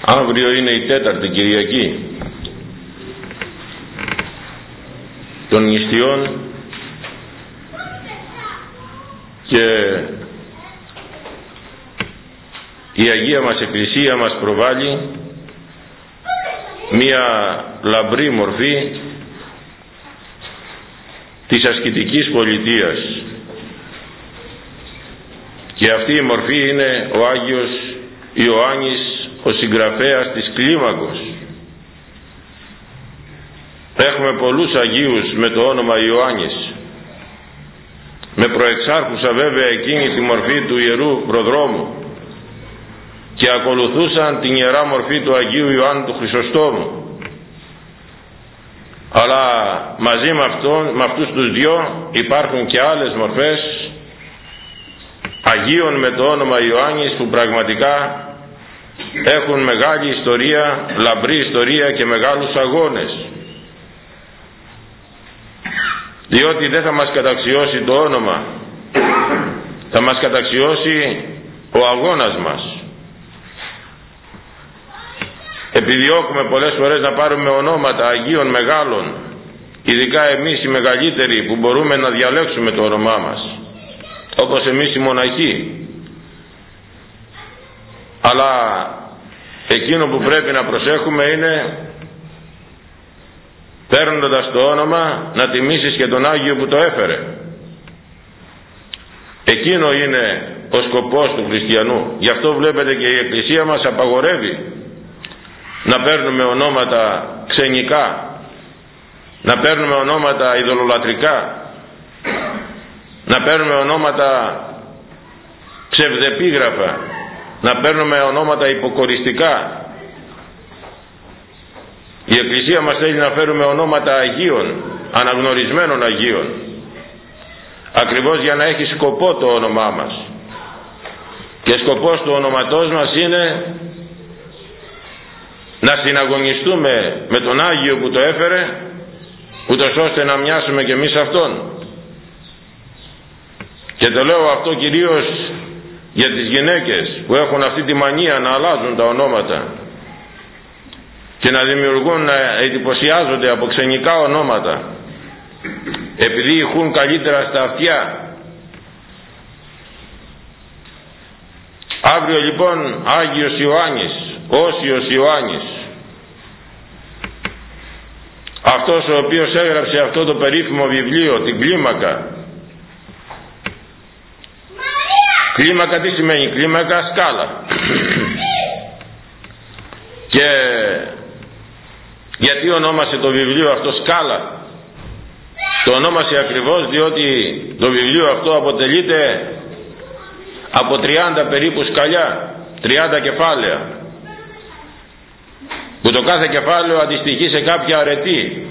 Αύριο είναι η 4η Κυριακή των νηστειών και η Αγία μας Εκκλησία μας προβάλλει μία λαμπρή μορφή της ασκητικής πολιτείας, και αυτή η μορφή είναι ο Άγιος Ιωάννης, ο συγγραφέας της Κλίμακος. Έχουμε πολλούς Αγίους με το όνομα Ιωάννης, με προεξάρχουσα βέβαια εκείνη τη μορφή του Ιερού Προδρόμου, και ακολουθούσαν την ιερά μορφή του Αγίου Ιωάννου του Χρυσοστόμου. Αλλά μαζί με αυτούς τους δυο υπάρχουν και άλλες μορφές Αγίων με το όνομα Ιωάννης, που πραγματικά έχουν μεγάλη ιστορία, λαμπρή ιστορία και μεγάλους αγώνες, διότι δεν θα μας καταξιώσει το όνομα, θα μας καταξιώσει ο αγώνας μας. Επιδιώκουμε πολλές φορές να πάρουμε ονόματα Αγίων μεγάλων, ειδικά εμείς οι μεγαλύτεροι που μπορούμε να διαλέξουμε το όνομά μας, όπως εμείς οι μοναχοί. Αλλά εκείνο που πρέπει να προσέχουμε είναι, παίρνοντας το όνομα, να τιμήσεις και τον Άγιο που το έφερε. Εκείνο είναι ο σκοπός του χριστιανού. Γι' αυτό βλέπετε και η Εκκλησία μας απαγορεύει να παίρνουμε ονόματα ξενικά, να παίρνουμε ονόματα ειδωλολατρικά, να παίρνουμε ονόματα ψευδεπίγραφα, να παίρνουμε ονόματα υποκοριστικά. Η Εκκλησία μας θέλει να φέρουμε ονόματα Αγίων, αναγνωρισμένων Αγίων, ακριβώς για να έχει σκοπό το όνομά μας. Και σκοπός του ονοματός μας είναι να συναγωνιστούμε με τον Άγιο που το έφερε, ούτως ώστε να μοιάσουμε και εμείς Αυτόν. Και το λέω αυτό κυρίως για τις γυναίκες που έχουν αυτή τη μανία να αλλάζουν τα ονόματα και να δημιουργούν, να εντυπωσιάζονται από ξενικά ονόματα, επειδή ηχούν καλύτερα στα αυτιά. Αύριο λοιπόν Άγιος Ιωάννης, Όσιος Ιωάννης, αυτός ο οποίος έγραψε αυτό το περίφημο βιβλίο, την Κλίμακα. Κλίμακα τι σημαίνει? Κλίμακα, σκάλα. Και γιατί ονόμασε το βιβλίο αυτό σκάλα? Το ονόμασε ακριβώς διότι το βιβλίο αυτό αποτελείται από 30 περίπου σκαλιά, 30 κεφάλαια, που το κάθε κεφάλαιο αντιστοιχεί σε κάποια αρετή,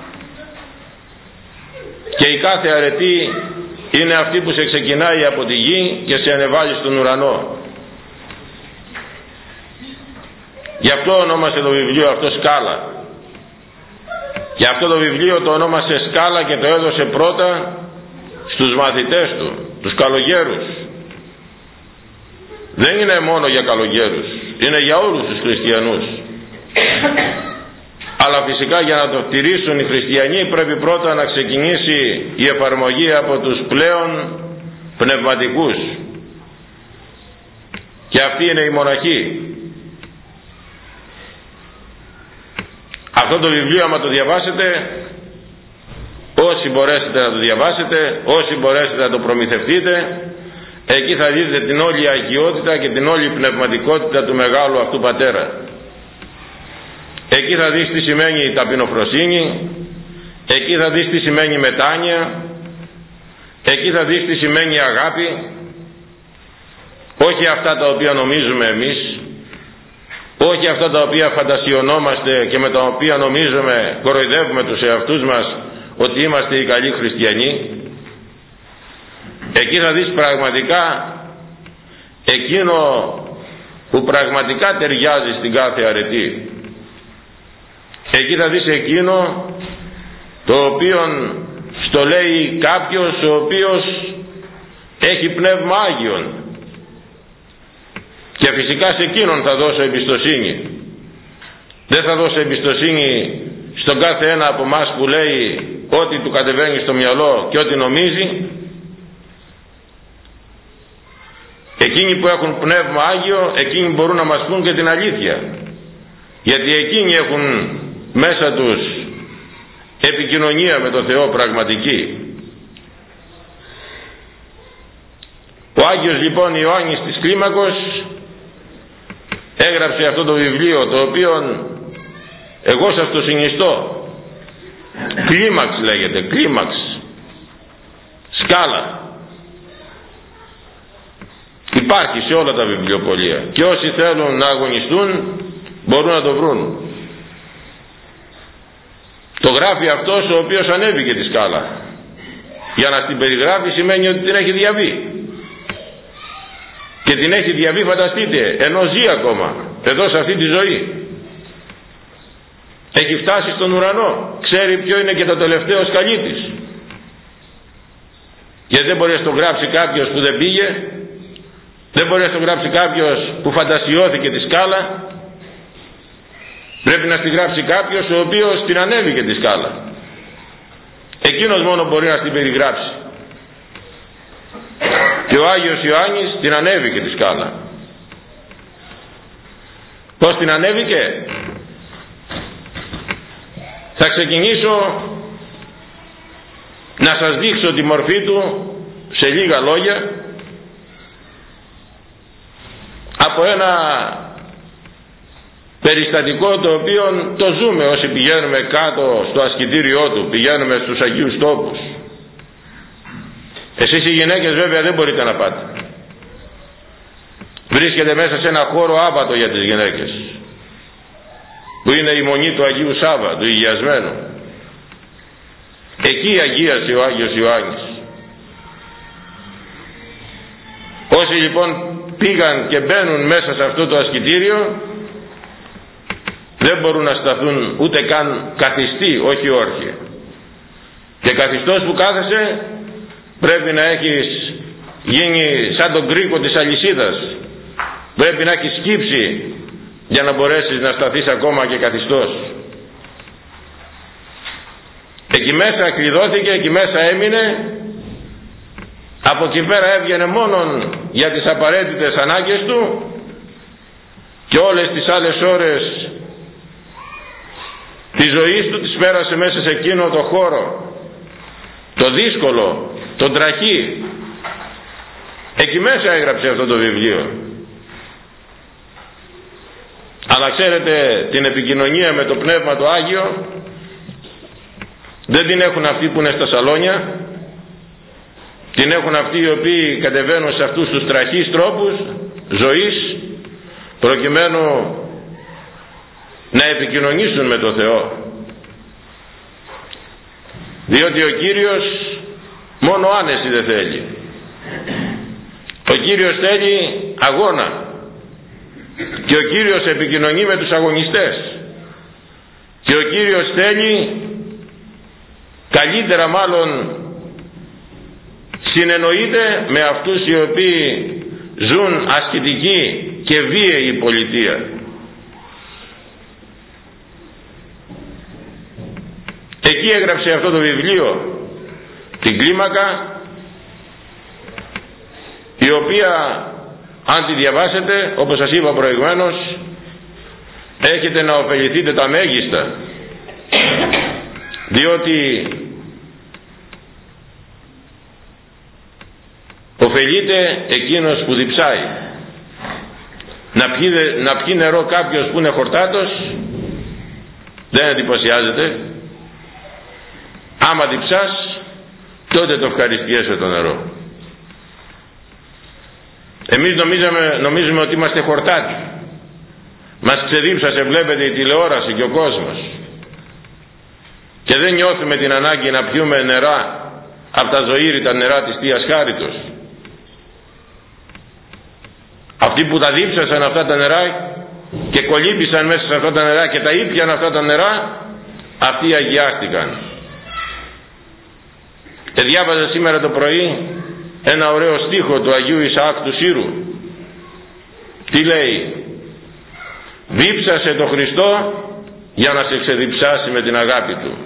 και η κάθε αρετή είναι αυτή που σε ξεκινάει από τη γη και σε ανεβάζει στον ουρανό. Γι' αυτό ονόμασε το βιβλίο αυτό σκάλα. Και αυτό το βιβλίο το ονόμασε σκάλα και το έδωσε πρώτα στους μαθητές του, τους καλογέρους. Δεν είναι μόνο για καλογέρους, είναι για όλους τους χριστιανούς. Αλλά φυσικά για να το τηρήσουν οι χριστιανοί πρέπει πρώτα να ξεκινήσει η εφαρμογή από τους πλέον πνευματικούς, και αυτοί είναι οι μοναχοί. Αυτό το βιβλίο, άμα το διαβάσετε, όσοι μπορέσετε να το διαβάσετε, όσοι μπορέσετε να το προμηθευτείτε, εκεί θα δείτε την όλη αγιότητα και την όλη πνευματικότητα του μεγάλου αυτού πατέρα. Εκεί θα δεις τι σημαίνει ταπεινοφροσύνη, εκεί θα δεις τι σημαίνει μετάνοια, εκεί θα δεις τι σημαίνει αγάπη, όχι αυτά τα οποία νομίζουμε εμείς, όχι αυτά τα οποία φαντασιωνόμαστε και με τα οποία νομίζουμε, κοροϊδεύουμε τους εαυτούς μας ότι είμαστε οι καλοί χριστιανοί. Εκεί θα δεις πραγματικά εκείνο που πραγματικά ταιριάζει στην κάθε αρετή. Εκεί θα δεις εκείνο το οποίο στο λέει κάποιος ο οποίος έχει πνεύμα Άγιον, και φυσικά σε εκείνον θα δώσω εμπιστοσύνη. δεν θα δώσει εμπιστοσύνη στον κάθε ένα από εμάς που λέει ό,τι του κατεβαίνει στο μυαλό και ό,τι νομίζει. Εκείνοι που έχουν Πνεύμα Άγιο, εκείνοι μπορούν να μας πούν και την αλήθεια, γιατί εκείνοι έχουν μέσα τους επικοινωνία με τον Θεό πραγματική. Ο Άγιος λοιπόν Ιωάννης της Κλίμακος έγραψε αυτό το βιβλίο, το οποίο εγώ σας το συνιστώ. Κλίμαξ λέγεται, κλίμαξ, σκάλα. Υπάρχει σε όλα τα βιβλιοπωλεία και όσοι θέλουν να αγωνιστούν μπορούν να το βρουν. Το γράφει αυτός ο οποίος ανέβηκε τη σκάλα. Για να την περιγράφει σημαίνει ότι την έχει διαβεί. Και την έχει διαβεί, φανταστείτε, ενώ ζει ακόμα εδώ σε αυτή τη ζωή. Έχει φτάσει στον ουρανό, ξέρει ποιο είναι και το τελευταίο σκαλί της. Γιατί δεν μπορεί να το γράψει κάποιος που δεν πήγε, δεν μπορεί να το γράψει κάποιος που φαντασιώθηκε τη σκάλα. Πρέπει να τη γράψει κάποιος ο οποίος την ανέβηκε τη σκάλα. Εκείνος μόνο μπορεί να την περιγράψει. Και ο Άγιος Ιωάννης την ανέβηκε τη σκάλα. Πώς την ανέβηκε? Θα ξεκινήσω να σας δείξω τη μορφή του σε λίγα λόγια από ένα περιστατικό το οποίο το ζούμε όσοι πηγαίνουμε κάτω στο ασκητήριό του, πηγαίνουμε στους Αγίους Τόπους. Εσείς οι γυναίκες βέβαια δεν μπορείτε να πάτε. Βρίσκεται μέσα σε ένα χώρο άπατο για τις γυναίκες, που είναι η μονή του Αγίου Σάββα, του Υγιασμένου. Εκεί αγίασε ο Άγιος Ιωάννης. Όσοι λοιπόν πήγαν και μπαίνουν μέσα σε αυτό το ασκητήριο δεν μπορούν να σταθούν ούτε καν καθιστοί, όχι όρθιοι. Και καθιστός που κάθεσαι πρέπει να έχεις γίνει σαν τον κρίκο της αλυσίδας. Πρέπει να έχεις σκύψει για να μπορέσεις να σταθείς ακόμα και καθιστός. Εκεί μέσα κλειδώθηκε, εκεί μέσα έμεινε. Από εκεί πέρα έβγαινε μόνον για τις απαραίτητες ανάγκες του και όλες τις άλλες ώρες της ζωής του τις πέρασε μέσα σε εκείνο το χώρο, το δύσκολο, τον τραχή. Εκεί μέσα έγραψε αυτό το βιβλίο. Αλλά ξέρετε, την επικοινωνία με το Πνεύμα το Άγιο δεν την έχουν αυτοί που είναι στα σαλόνια. Την έχουν αυτοί οι οποίοι κατεβαίνουν σε αυτούς τους τραχείς τρόπους ζωής προκειμένου να επικοινωνήσουν με το Θεό. Διότι ο Κύριος μόνο άνεση δεν θέλει. Ο Κύριος θέλει αγώνα και ο Κύριος επικοινωνεί με τους αγωνιστές και ο Κύριος θέλει, καλύτερα μάλλον συνεννοείται με αυτούς οι οποίοι ζουν ασκητική και βίαιη πολιτεία. Εκεί έγραψε αυτό το βιβλίο, την Κλίμακα, η οποία αν τη διαβάσετε, όπως σας είπα προηγουμένως, έχετε να ωφεληθείτε τα μέγιστα, διότι ωφελείται εκείνος που διψάει. Να πιει νερό κάποιος που είναι χορτάτος δεν εντυπωσιάζεται. Άμα διψάς τότε το ευχαριστιέσαι το νερό. Εμείς νομίζουμε ότι είμαστε χορτάτοι. Μας ξεδίψασε, βλέπετε, η τηλεόραση και ο κόσμος και δεν νιώθουμε την ανάγκη να πιούμε νερά από τα ζωήρητα νερά της Θείας Χάριτος. Αυτοί που τα δίψασαν αυτά τα νερά και κολύμπησαν μέσα σε αυτά τα νερά και τα ήπιαν αυτά τα νερά, αυτοί αγιάστηκαν. Και διάβαζα σήμερα το πρωί ένα ωραίο στίχο του Αγίου Ισαάκ του Σύρου. Τι λέει? Δίψασε το Χριστό για να σε ξεδιψάσει με την αγάπη του.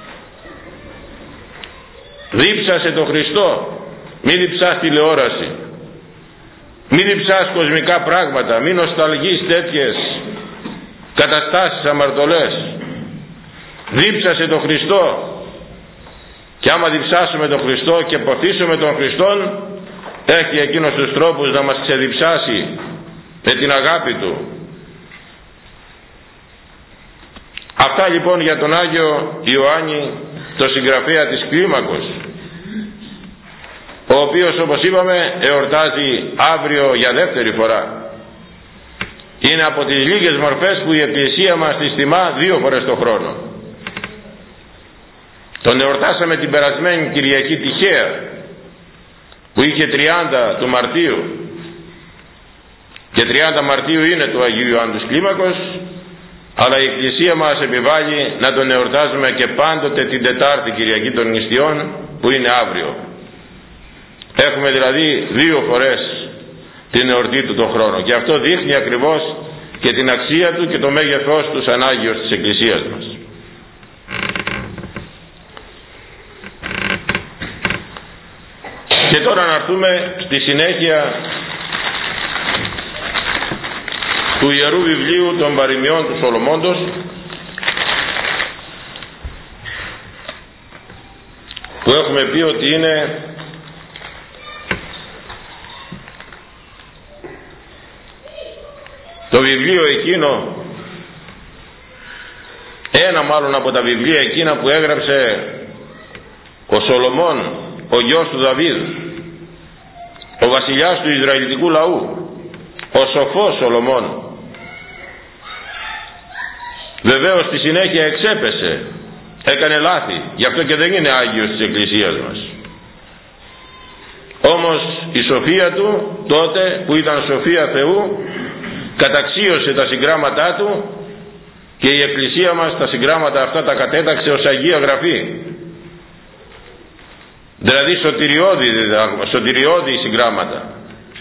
Δίψασε τον Χριστό, μην διψάς τηλεόραση, μην διψάς κοσμικά πράγματα, μην νοσταλγείς τέτοιες καταστάσεις αμαρτωλές. Δίψασε τον Χριστό, και άμα διψάσουμε τον Χριστό και ποθήσουμε τον Χριστόν, έχει εκείνος τους τρόπους να μας ξεδιψάσει με την αγάπη του. Αυτά λοιπόν για τον Άγιο Ιωάννη, το συγγραφέα της Κλίμακος, ο οποίος, όπως είπαμε, εορτάζει αύριο για δεύτερη φορά. Είναι από τις λίγες μορφές που η Εκκλησία μας τις τιμά 2 φορές το χρόνο. Τον εορτάσαμε την περασμένη Κυριακή τυχαία, που είχε 30 του Μαρτίου, και 30 Μαρτίου είναι του Αγίου Ιωάννου της Κλίμακος, αλλά η Εκκλησία μας επιβάλλει να τον εορτάζουμε και πάντοτε την Τετάρτη Κυριακή των Νηστιών, που είναι αύριο. Έχουμε δηλαδή 2 φορές την εορτή του τον χρόνο, και αυτό δείχνει ακριβώς και την αξία του και το μέγεθός του σαν Άγιος της Εκκλησίας μας. Και τώρα να έρθουμε στη συνέχεια του Ιερού Βιβλίου των Παροιμιών του Σολομώντος, που έχουμε πει ότι είναι το βιβλίο εκείνο, ένα μάλλον από τα βιβλία εκείνα που έγραψε ο Σολομών, ο γιος του Δαβίδ, ο βασιλιάς του Ισραηλιτικού λαού, ο σοφός Σολομών. Βεβαίως στη συνέχεια εξέπεσε, έκανε λάθη, γι' αυτό και δεν είναι Άγιος της Εκκλησίας μας. Όμως η σοφία του τότε, που ήταν σοφία Θεού, καταξίωσε τα συγγράμματά του, και η Εκκλησία μας τα συγγράμματα αυτά τα κατέταξε ως Αγία Γραφή. Δηλαδή σωτηριώδη συγγράμματα.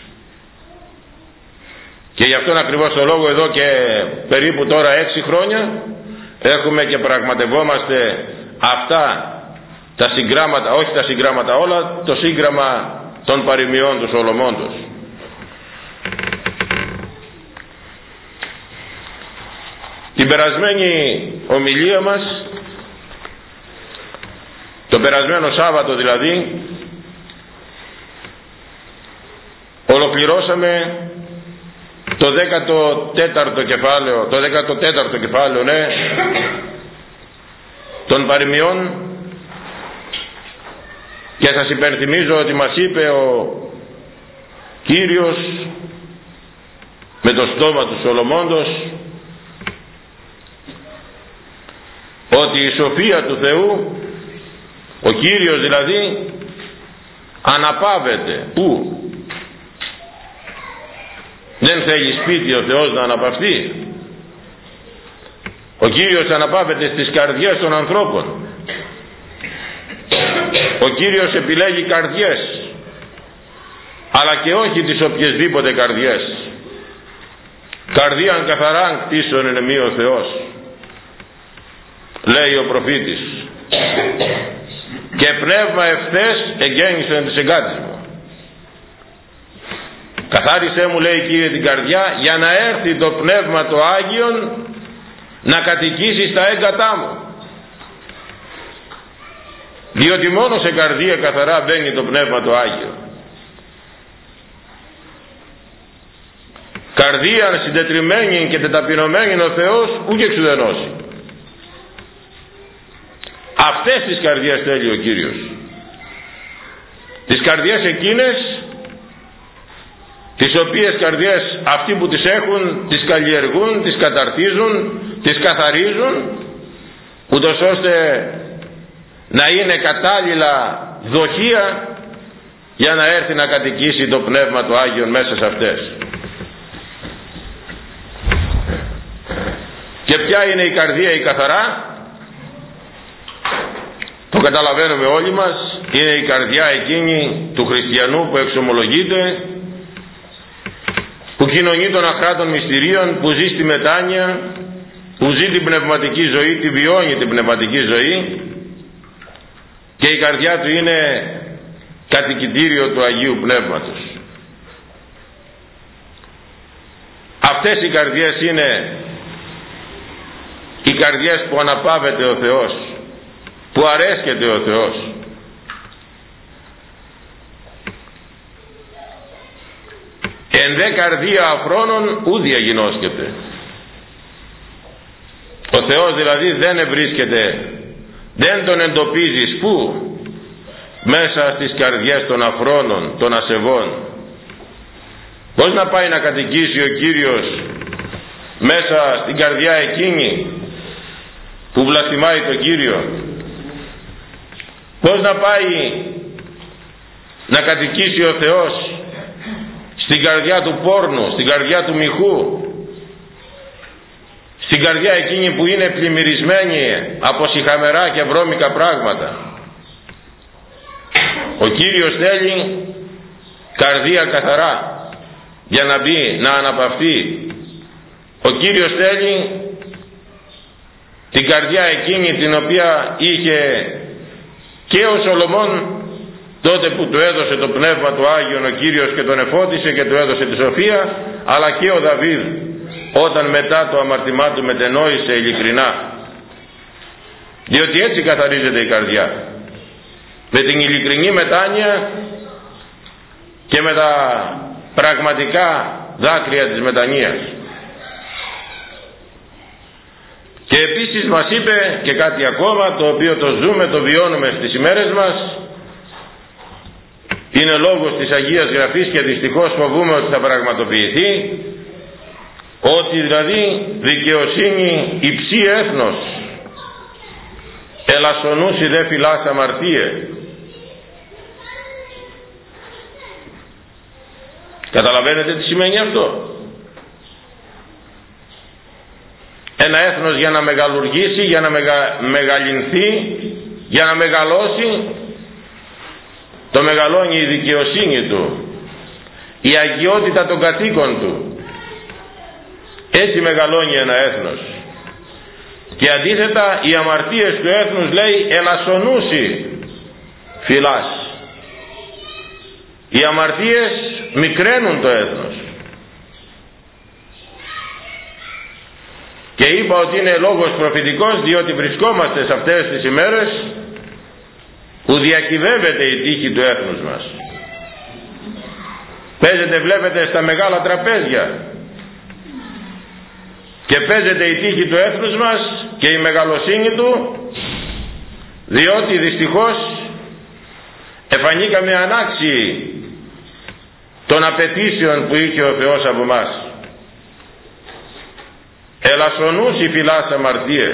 Και γι' αυτόν ακριβώς το λόγο εδώ και περίπου τώρα 6 χρόνια έχουμε και πραγματευόμαστε αυτά τα συγγράμματα, όχι τα συγγράμματα όλα, το σύγγραμμα των παροιμιών του Σολομώντος. Την περασμένη ομιλία μας, το περασμένο Σάββατο δηλαδή, ολοκληρώσαμε το 14ο κεφάλαιο, ναι, των παροιμιών, και σας υπενθυμίζω ότι μας είπε ο Κύριος με το στόμα του Σολομώντος ότι η σοφία του Θεού, ο Κύριος δηλαδή, αναπαύεται. Πού? Δεν θέλει σπίτι ο Θεός να αναπαυθεί? Ο Κύριος αναπαύεται στις καρδιές των ανθρώπων. Ο Κύριος επιλέγει καρδιές, αλλά και όχι τις οποιασδήποτε καρδιές. Καρδίαν καθαράν κτίσον εν εμεί ο Θεός, λέει ο προφήτης, και πνεύμα ευθές εγκαίνησον της εγκάτης μου. Καθάρισέ μου, λέει, Κύριε, την καρδιά, για να έρθει το πνεύμα το Άγιον να κατοικήσει στα έγκατά μου. Διότι μόνο σε καρδία καθαρά μπαίνει το πνεύμα το Άγιο. Καρδία συντετριμένη και τεταπεινωμένη ο Θεός ούκ εξουδενώσει. Αυτές τις καρδιές θέλει ο Κύριος. Τις καρδιές εκείνες, τις οποίες καρδιές αυτοί που τις έχουν τις καλλιεργούν, τις καταρτίζουν, τις καθαρίζουν, ούτως ώστε να είναι κατάλληλα δοχεία για να έρθει να κατοικήσει το Πνεύμα του Άγιον μέσα σε αυτές. Και ποια είναι η καρδία η καθαρά? Το καταλαβαίνουμε όλοι μας, είναι η καρδιά εκείνη του χριστιανού που εξομολογείται, που κοινωνεί των αχράτων μυστηρίων, που ζει στη μετάνοια, που ζει την πνευματική ζωή, τη βιώνει την πνευματική ζωή, και η καρδιά του είναι κατοικητήριο του Αγίου Πνεύματος. Αυτές οι καρδιές είναι οι καρδιές που αναπαύεται ο Θεός, που αρέσκεται ο Θεός. Εν δε καρδία αφρόνων ου διαγινώσκεται. Ο Θεός δηλαδή δεν βρίσκεται, δεν τον εντοπίζεις πού? Μέσα στις καρδιές των αφρόνων, των ασεβών. Πώς να πάει να κατοικήσει ο Κύριος μέσα στην καρδιά εκείνη που βλαστημάει τον Κύριο? Πώς να πάει να κατοικήσει ο Θεός στην καρδιά του πόρνου, στην καρδιά του μοιχού, στην καρδιά εκείνη που είναι πλημμυρισμένη από σιχαμερά και βρώμικα πράγματα? Ο Κύριος θέλει καρδία καθαρά για να μπει, να αναπαυτεί. Ο Κύριος θέλει την καρδιά εκείνη την οποία είχε και ο Σολομών τότε που του έδωσε το Πνεύμα του Άγιον ο Κύριος και τον εφώτισε και του έδωσε τη σοφία, αλλά και ο Δαβίδ όταν μετά το αμαρτημά του μετενόησε ειλικρινά. Διότι έτσι καθαρίζεται η καρδιά, με την ειλικρινή μετάνοια και με τα πραγματικά δάκρυα της μετανοίας. Και επίσης μας είπε και κάτι ακόμα, το οποίο το ζούμε, το βιώνουμε στις ημέρες μας, είναι λόγος της Αγίας Γραφής και δυστυχώς φοβούμε ότι θα πραγματοποιηθεί, ότι δηλαδή δικαιοσύνη υψή έθνος, ελασσονούσι δε φυλάς αμαρτίε. Καταλαβαίνετε τι σημαίνει αυτό? Ένα έθνος για να μεγαλουργήσει, για να μεγαλυνθεί, για να μεγαλώσει, το μεγαλώνει η δικαιοσύνη του, η αγιότητα των κατοίκων του. Έτσι μεγαλώνει ένα έθνος. Και αντίθετα οι αμαρτίες του έθνους, λέει, ελασσονούσι φυλάς. Οι αμαρτίες μικραίνουν το έθνος. Και είπα ότι είναι λόγος προφητικός, διότι βρισκόμαστε σε αυτές τις ημέρες που διακυβεύεται η τύχη του έθνους μας. Παίζεται, βλέπετε, στα μεγάλα τραπέζια, και παίζεται η τύχη του έθνους μας και η μεγαλοσύνη του, διότι δυστυχώς εφανήκαμε ανάξιοι των απαιτήσεων που είχε ο Θεός από μας. Ελασσονούσι φυλάς αμαρτίε.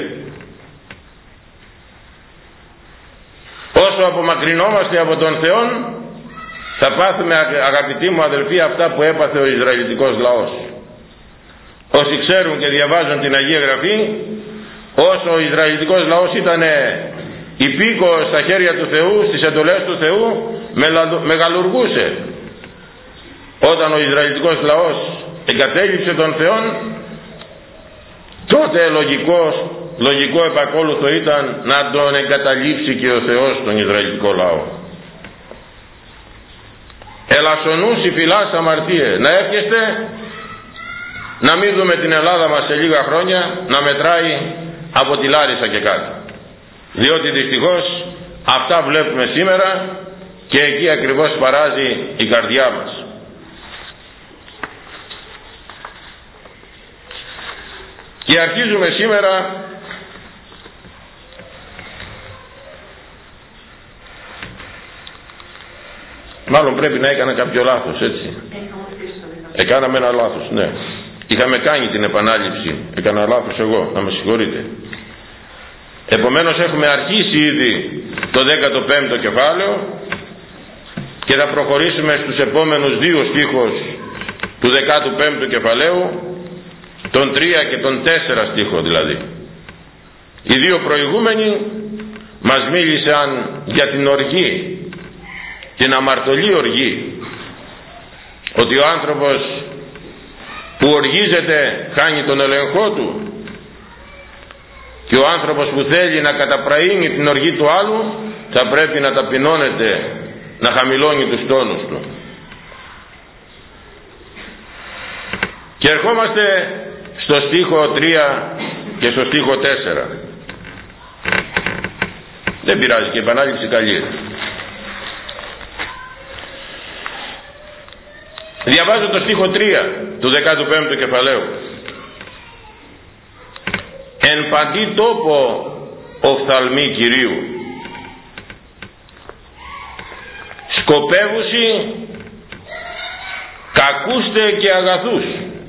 Όσο απομακρυνόμαστε από τον Θεό, θα πάθουμε, αγαπητοί μου αδελφοί, αυτά που έπαθε ο Ισραηλιτικός λαός. Όσοι ξέρουν και διαβάζουν την Αγία Γραφή, όσο ο Ισραηλιτικός λαός ήταν υπήκοος στα χέρια του Θεού, στις εντολές του Θεού, μεγαλουργούσε. Όταν ο Ισραηλιτικός λαός εγκατέλειψε τον Θεόν, τότε λογικό επακόλουθο ήταν να τον εγκαταλείψει και ο Θεός τον Ισραηλιτικό λαό. Ελασσονούσι φυλάς αμαρτίε. Να εύχεστε να μην δούμε την Ελλάδα μας σε λίγα χρόνια να μετράει από τη Λάρισα και κάτω, διότι δυστυχώς αυτά βλέπουμε σήμερα και εκεί ακριβώς παράζει η καρδιά μας. Και αρχίζουμε σήμερα μάλλον πρέπει να έκανα κάποιο λάθος, έτσι. Έκαναμε ένα λάθος, ναι. Είχαμε κάνει την επανάληψη, έκανα λάθος εγώ, να με συγχωρείτε. Επομένως έχουμε αρχίσει ήδη το 15ο κεφάλαιο και θα προχωρήσουμε στους επόμενους δύο στίχους του 15ου κεφαλαίου, τον 3 και τον 4 στίχο δηλαδή. Οι δύο προηγούμενοι μας μίλησαν για την οργή, την αμαρτωλή οργή, ότι ο άνθρωπος που οργίζεται χάνει τον ελεγχό του, Και ο άνθρωπος που θέλει να καταπραίνει την οργή του άλλου θα πρέπει να ταπεινώνεται, να χαμηλώνει τους τόνους του. Και ερχόμαστε στο στίχο 3 και στο στίχο 4. Δεν πειράζει, και η επανάληψη καλή. Διαβάζω το στίχο 3 του 15ου κεφαλαίου. Εν παντή τόπο οφθαλμοί Κυρίου, σκοπεύουσι κακούστε και αγαθούς.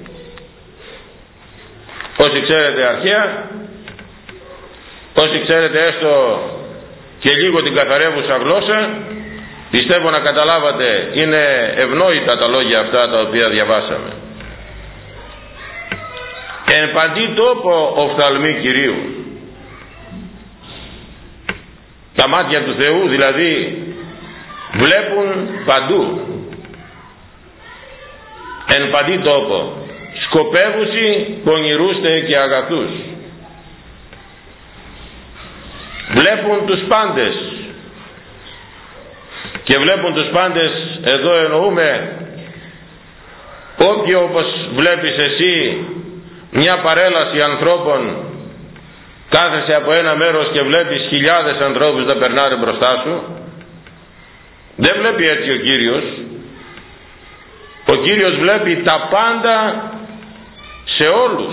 Όσοι ξέρετε αρχαία, όσοι ξέρετε έστω και λίγο την καθαρεύουσα γλώσσα, πιστεύω να καταλάβατε, είναι ευνόητα τα λόγια αυτά τα οποία διαβάσαμε. Εν παντή τόπο οφθαλμοί Κυρίου. Τα μάτια του Θεού δηλαδή βλέπουν παντού. Εν παντή τόπο σκοπεύουσι πονηρούστε και αγαθούς. Βλέπουν τους πάντες. Και βλέπουν τους πάντες, εδώ εννοούμε όποιοι, όπως βλέπεις εσύ μια παρέλαση ανθρώπων, κάθεσαι από ένα μέρος και βλέπεις χιλιάδες ανθρώπους να περνάνε μπροστά σου. Δεν βλέπει έτσι ο Κύριος. Ο Κύριος βλέπει τα πάντα σε όλους.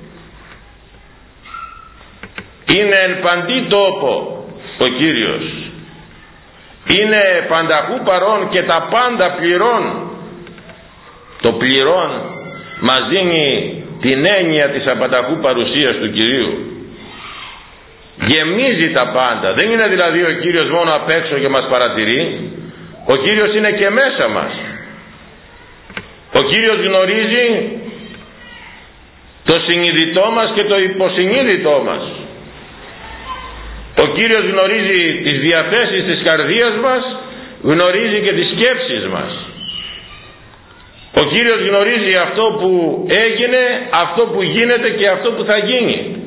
Είναι εν παντή τόπο ο Κύριος. Είναι πανταχού παρών και τα πάντα πληρών. Το πληρών μας δίνει την έννοια της απανταχού παρουσίας του Κυρίου. Γεμίζει τα πάντα. Δεν είναι δηλαδή ο Κύριος μόνο απ' έξω και μας παρατηρεί. Ο Κύριος είναι και μέσα μας. Ο Κύριος γνωρίζει το συνειδητό μας και το υποσυνείδητό μας. Ο Κύριος γνωρίζει τις διαθέσεις της καρδίας μας, γνωρίζει και τις σκέψεις μας. Ο Κύριος γνωρίζει αυτό που έγινε, αυτό που γίνεται και αυτό που θα γίνει.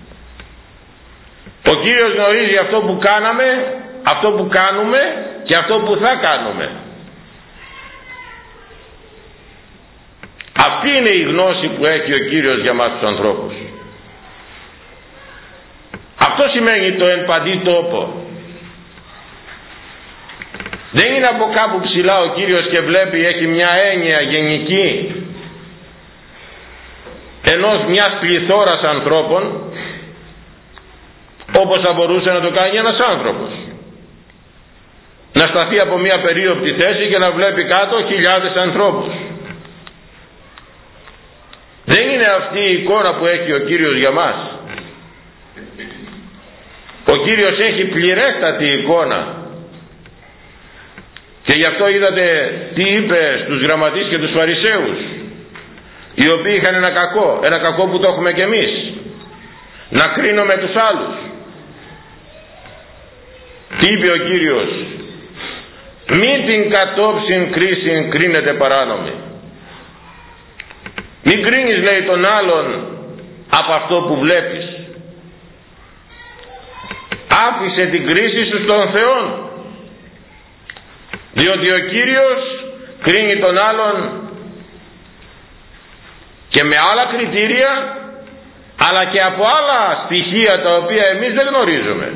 Ο Κύριος γνωρίζει αυτό που κάναμε, αυτό που κάνουμε και αυτό που θα κάνουμε. Αυτή είναι η γνώση που έχει ο Κύριος για μας τους ανθρώπους. Αυτό σημαίνει το εν παντή τόπο. Δεν είναι από κάπου ψηλά ο Κύριος και βλέπει, έχει μια έννοια γενική μιας πληθώρας ανθρώπων, όπως θα μπορούσε να το κάνει ένας άνθρωπος. Να σταθεί από μια περίοπτη θέση και να βλέπει κάτω χιλιάδες ανθρώπους. Δεν είναι αυτή η εικόνα που έχει ο Κύριος για μας. Ο Κύριος έχει πληρέστατη εικόνα. Και γι' αυτό είδατε τι είπε στους γραμματείς και τους φαρισαίους, οι οποίοι είχαν ένα κακό που το έχουμε και εμείς, να κρίνουμε τους άλλους. Τι είπε ο Κύριος? Μην την κατόψιν κρίσιν κρίνετε παράνομη. Μην κρίνεις, λέει, τον άλλον από αυτό που βλέπεις. Άφησε την κρίση σου στον Θεό. Διότι ο Κύριος κρίνει τον άλλον και με άλλα κριτήρια, αλλά και από άλλα στοιχεία τα οποία εμείς δεν γνωρίζουμε.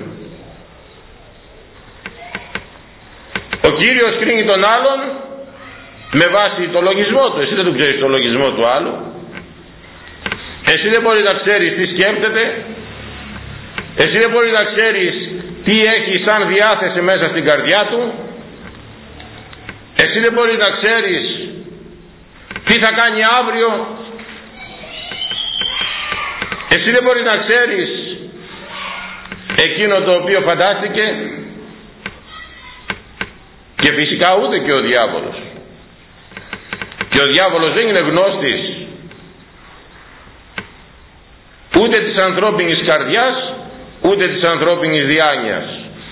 Ο Κύριος κρίνει τον άλλον με βάση το λογισμό του. Εσύ δεν του ξέρεις το λογισμό του άλλου. Εσύ δεν μπορείς να ξέρεις τι σκέπτεται. Εσύ δεν μπορείς να ξέρεις τι έχει σαν διάθεση μέσα στην καρδιά του. Εσύ δεν μπορείς να ξέρεις τι θα κάνει αύριο. Εσύ δεν μπορείς να ξέρεις εκείνο το οποίο φαντάστηκε. Και φυσικά ούτε και ο διάβολος. Και ο διάβολος δεν είναι γνώστης ούτε της ανθρώπινης καρδιάς, ούτε της ανθρώπινης διάνοιας.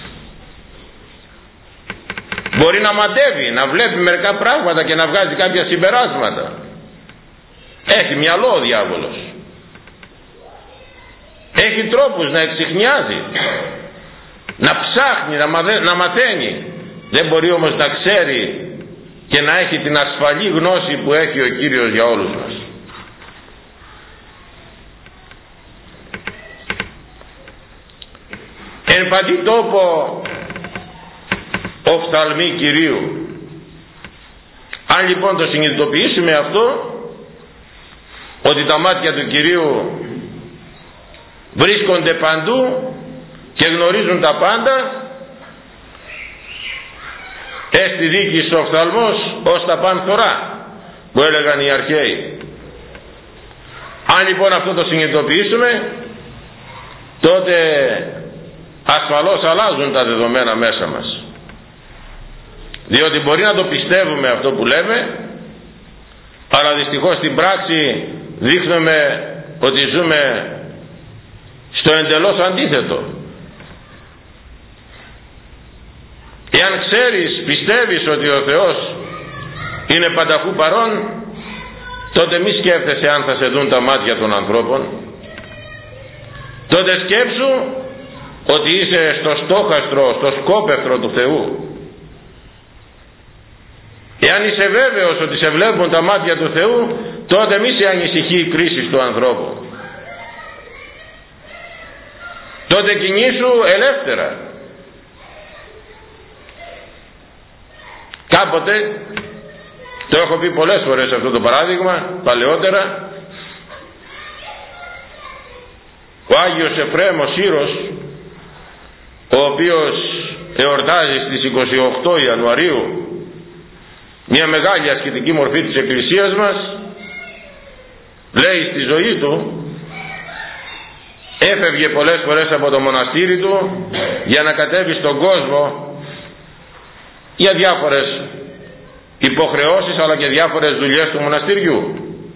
Μπορεί να μαντεύει, να βλέπει μερικά πράγματα και να βγάζει κάποια συμπεράσματα. Έχει μυαλό ο διάβολος. Έχει τρόπους να εξιχνιάζει, να ψάχνει, να μαθαίνει. Δεν μπορεί όμως να ξέρει και να έχει την ασφαλή γνώση που έχει ο Κύριος για όλους μας. Εν παντή τόπο οφθαλμοί Κυρίου. Αν λοιπόν το συνειδητοποιήσουμε αυτό, ότι τα μάτια του Κυρίου βρίσκονται παντού και γνωρίζουν τα πάντα, έστι δίκης ο οφθαλμός ως τα πανθορά που έλεγαν οι αρχαίοι. Αν λοιπόν αυτό το συνειδητοποιήσουμε, τότε ασφαλώς αλλάζουν τα δεδομένα μέσα μας, διότι μπορεί να το πιστεύουμε αυτό που λέμε, αλλά δυστυχώς στην πράξη δείχνουμε ότι ζούμε στο εντελώς αντίθετο. Εάν ξέρεις, πιστεύεις ότι ο Θεός είναι πανταχού παρόν, τότε μη σκέφτεσαι αν θα σε δουν τα μάτια των ανθρώπων. Τότε σκέψου ότι είσαι στο στόχαστρο, στο σκόπευτρο του Θεού. Εάν είσαι βέβαιος ότι σε βλέπουν τα μάτια του Θεού, τότε μη σε ανησυχεί η κρίση του ανθρώπου. Τότε κινήσου ελεύθερα. Κάποτε, το έχω πει πολλές φορές αυτό το παράδειγμα, παλαιότερα, ο Άγιος Εφραίμος Σύρος, ο οποίος εορτάζει στις 28 Ιανουαρίου μια μεγάλη ασκητική μορφή της Εκκλησίας μας, λέει στη ζωή του, έφευγε πολλές φορές από το μοναστήρι του για να κατέβει στον κόσμο για διάφορες υποχρεώσεις αλλά και διάφορες δουλειές του μοναστηριού.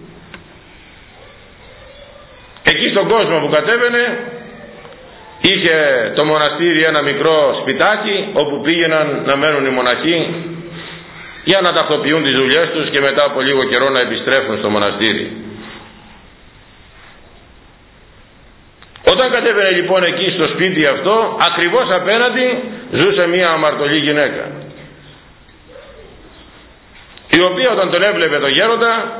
Εκεί στον κόσμο που κατέβαινε είχε το μοναστήρι ένα μικρό σπιτάκι όπου πήγαιναν να μένουν οι μοναχοί για να τακτοποιούν τις δουλειές τους και μετά από λίγο καιρό να επιστρέφουν στο μοναστήρι. Όταν κατέβαινε λοιπόν εκεί στο σπίτι αυτό, ακριβώς απέναντι ζούσε μία αμαρτωλή γυναίκα, η οποία όταν τον έβλεπε το γέροντα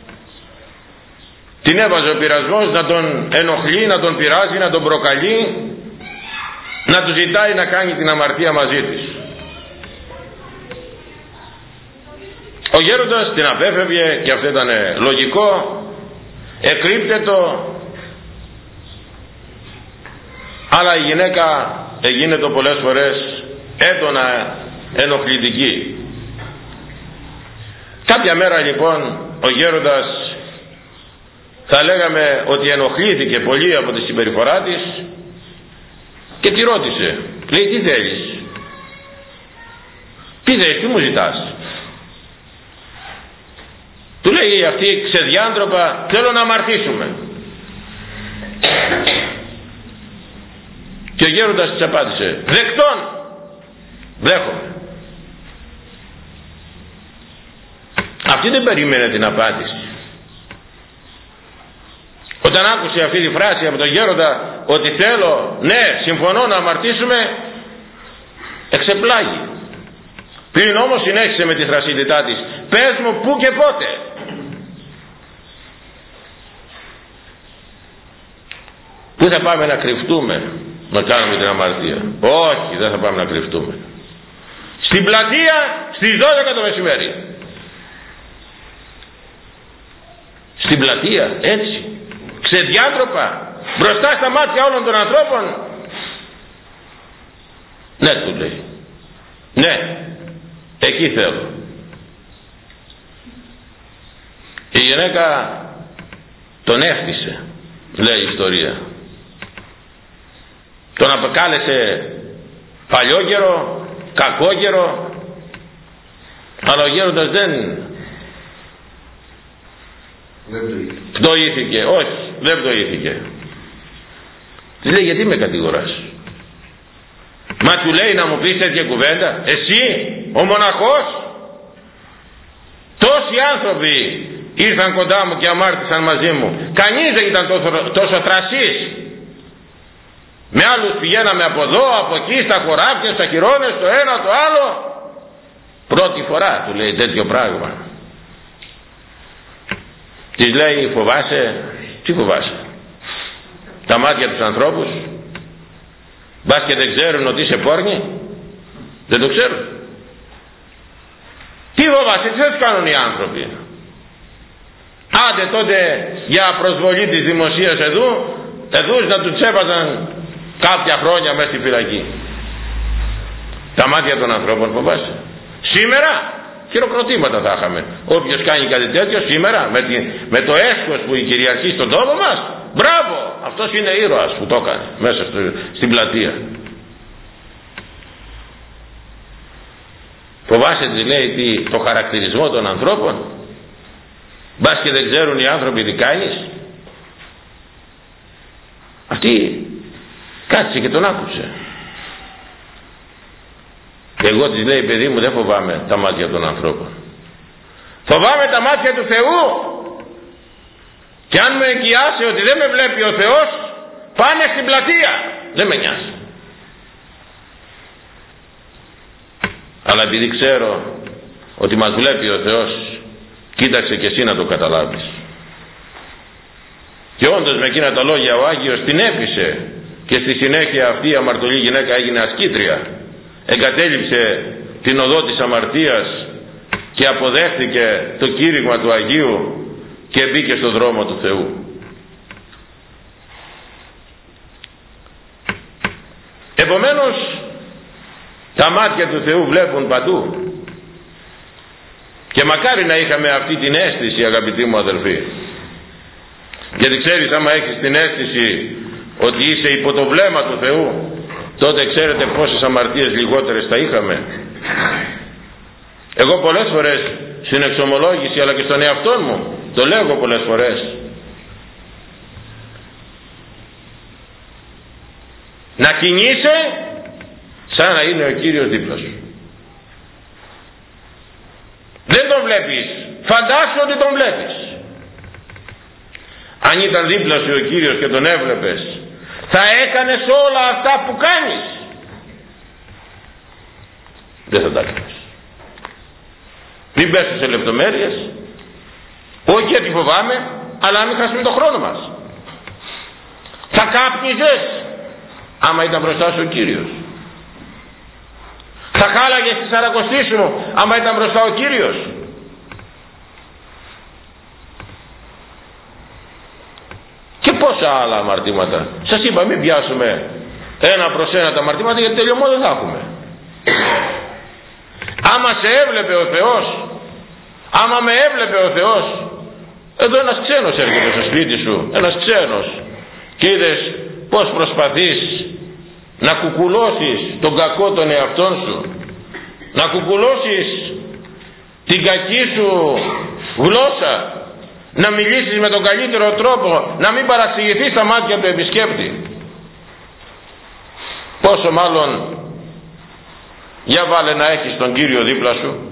την έβαζε ο πειρασμός να τον ενοχλεί, να τον πειράζει, να τον προκαλεί, να του ζητάει να κάνει την αμαρτία μαζί της. Ο γέροντας την απέφευγε και αυτό ήταν λογικό, εκρύπτετο, αλλά η γυναίκα εγίνετο πολλές φορές έντονα ενοχλητική. Κάποια μέρα λοιπόν ο γέροντας, θα λέγαμε ότι ενοχλήθηκε πολύ από τη συμπεριφορά της και τη ρώτησε, λέει, τι θέλεις, τι μου ζητάς? Του λέει αυτή ξεδιάντροπα, θέλω να αμαρτήσουμε. Και ο γέροντας της απάντησε, δεκτών, δέχομαι. Αυτή δεν περίμενε την απάντηση. Όταν άκουσε αυτή τη φράση από τον γέροντα ότι θέλω, ναι, συμφωνώ να αμαρτήσουμε, εξεπλάγει. Πριν όμως συνέχισε με τη θρασίτητά της, πες μου πού και πότε. Πού θα πάμε να κρυφτούμε να κάνουμε την αμαρτία? Όχι, δεν θα πάμε να κρυφτούμε. Στην πλατεία στις 12 το μεσημέρι. Στην πλατεία, έτσι, ξεδιάτροπα, μπροστά στα μάτια όλων των ανθρώπων. Ναι, του λέει, ναι, εκεί θέλω. Η γυναίκα τον έφτισε, λέει η ιστορία. Τον αποκάλεσε παλιόγερο, κακόγερο, αλλά ο γέροντας δεν πτωήθηκε. Όχι, δεν πτωήθηκε. Της λέει, γιατί με κατηγοράς? Μα του λέει να μου πεις τέτοια κουβέντα? Εσύ, ο μοναχός? Τόσοι άνθρωποι ήρθαν κοντά μου και αμάρτησαν μαζί μου. Κανείς δεν ήταν τόσο θρασής Με άλλους πηγαίναμε από εδώ, από εκεί, στα χωράφια, στα χειρόνες, το ένα, το άλλο. Πρώτη φορά του λέει τέτοιο πράγμα. Της λέει, φοβάσαι? Τι φοβάσαι? Τα μάτια τους ανθρώπους? Μπας και δεν ξέρουν ότι είσαι πόρνη? Δεν το ξέρουν. Τι φοβάσαι? Τι θα τους κάνουν οι άνθρωποι? Άντε τότε για προσβολή της δημοσίας εδούς να του τσέπαζαν κάποια χρόνια μέσα στη φυλακή. Τα μάτια των ανθρώπων φοβάσαι? Σήμερα χειροκροτήματα θα είχαμε. Όποιος κάνει κάτι τέτοιο σήμερα με το έσχος που κυριαρχεί στον τόπο μας, μπράβο, αυτός είναι ήρωας που το έκανε μέσα στην πλατεία. Φοβάσαι, της λέει, το χαρακτηρισμό των ανθρώπων? Μπας και δεν ξέρουν οι άνθρωποι τι κάνεις? Αυτή κάτσε και τον άκουσε. Εγώ της λέει, παιδί μου, δεν φοβάμαι τα μάτια των ανθρώπων. Φοβάμαι τα μάτια του Θεού. Και αν με εγγυάσει ότι δεν με βλέπει ο Θεός, πάνε στην πλατεία. Δεν με νοιάζει. Αλλά επειδή ξέρω ότι μας βλέπει ο Θεός, κοίταξε και εσύ να το καταλάβεις. Και όντως με εκείνα τα λόγια ο Άγιος την έπεισε και στη συνέχεια αυτή η αμαρτωλή γυναίκα έγινε ασκήτρια. Εγκατέλειψε την οδό της αμαρτίας και αποδέχτηκε το κήρυγμα του Αγίου και μπήκε στον δρόμο του Θεού. Επομένως τα μάτια του Θεού βλέπουν παντού. Και μακάρι να είχαμε αυτή την αίσθηση, αγαπητοί μου αδελφοί. Γιατί ξέρεις, άμα έχεις την αίσθηση ότι είσαι υπό το βλέμμα του Θεού, τότε ξέρετε πόσες αμαρτίες λιγότερες θα είχαμε. Εγώ πολλές φορές στην εξομολόγηση, αλλά και στον εαυτό μου, το λέγω πολλές φορές, να κινείσαι σαν να είναι ο Κύριος δίπλα σου. Δεν τον βλέπεις, φαντάσου ότι τον βλέπεις. Αν ήταν δίπλα σου ο Κύριος και τον έβλεπες, θα έκανες όλα αυτά που κάνεις? Δεν θα τα έκανες. Μην πέσω σε λεπτομέρειες, όχι γιατί φοβάμαι, αλλά να μην χάσουμε τον χρόνο μας. Θα κάπνιζες άμα ήταν μπροστά σου ο Κύριος. Θα χάλαγες τη σαρακοστή σου άμα ήταν μπροστά ο Κύριος. Και πόσα άλλα αμαρτήματα. Σας είπα, μην πιάσουμε ένα προς ένα τα αμαρτήματα, γιατί τελειωμό δεν θα έχουμε. Άμα σε έβλεπε ο Θεός, άμα με έβλεπε ο Θεός, εδώ ένας ξένος έρχεται στο σπίτι σου, ένας ξένος, και είδες πως προσπαθείς να κουκουλώσεις τον κακό των εαυτών σου, να κουκουλώσεις την κακή σου γλώσσα, να μιλήσεις με τον καλύτερο τρόπο, να μην παραξηγηθείς στα μάτια του επισκέπτη. Πόσο μάλλον για βάλε να έχεις τον Κύριο δίπλα σου.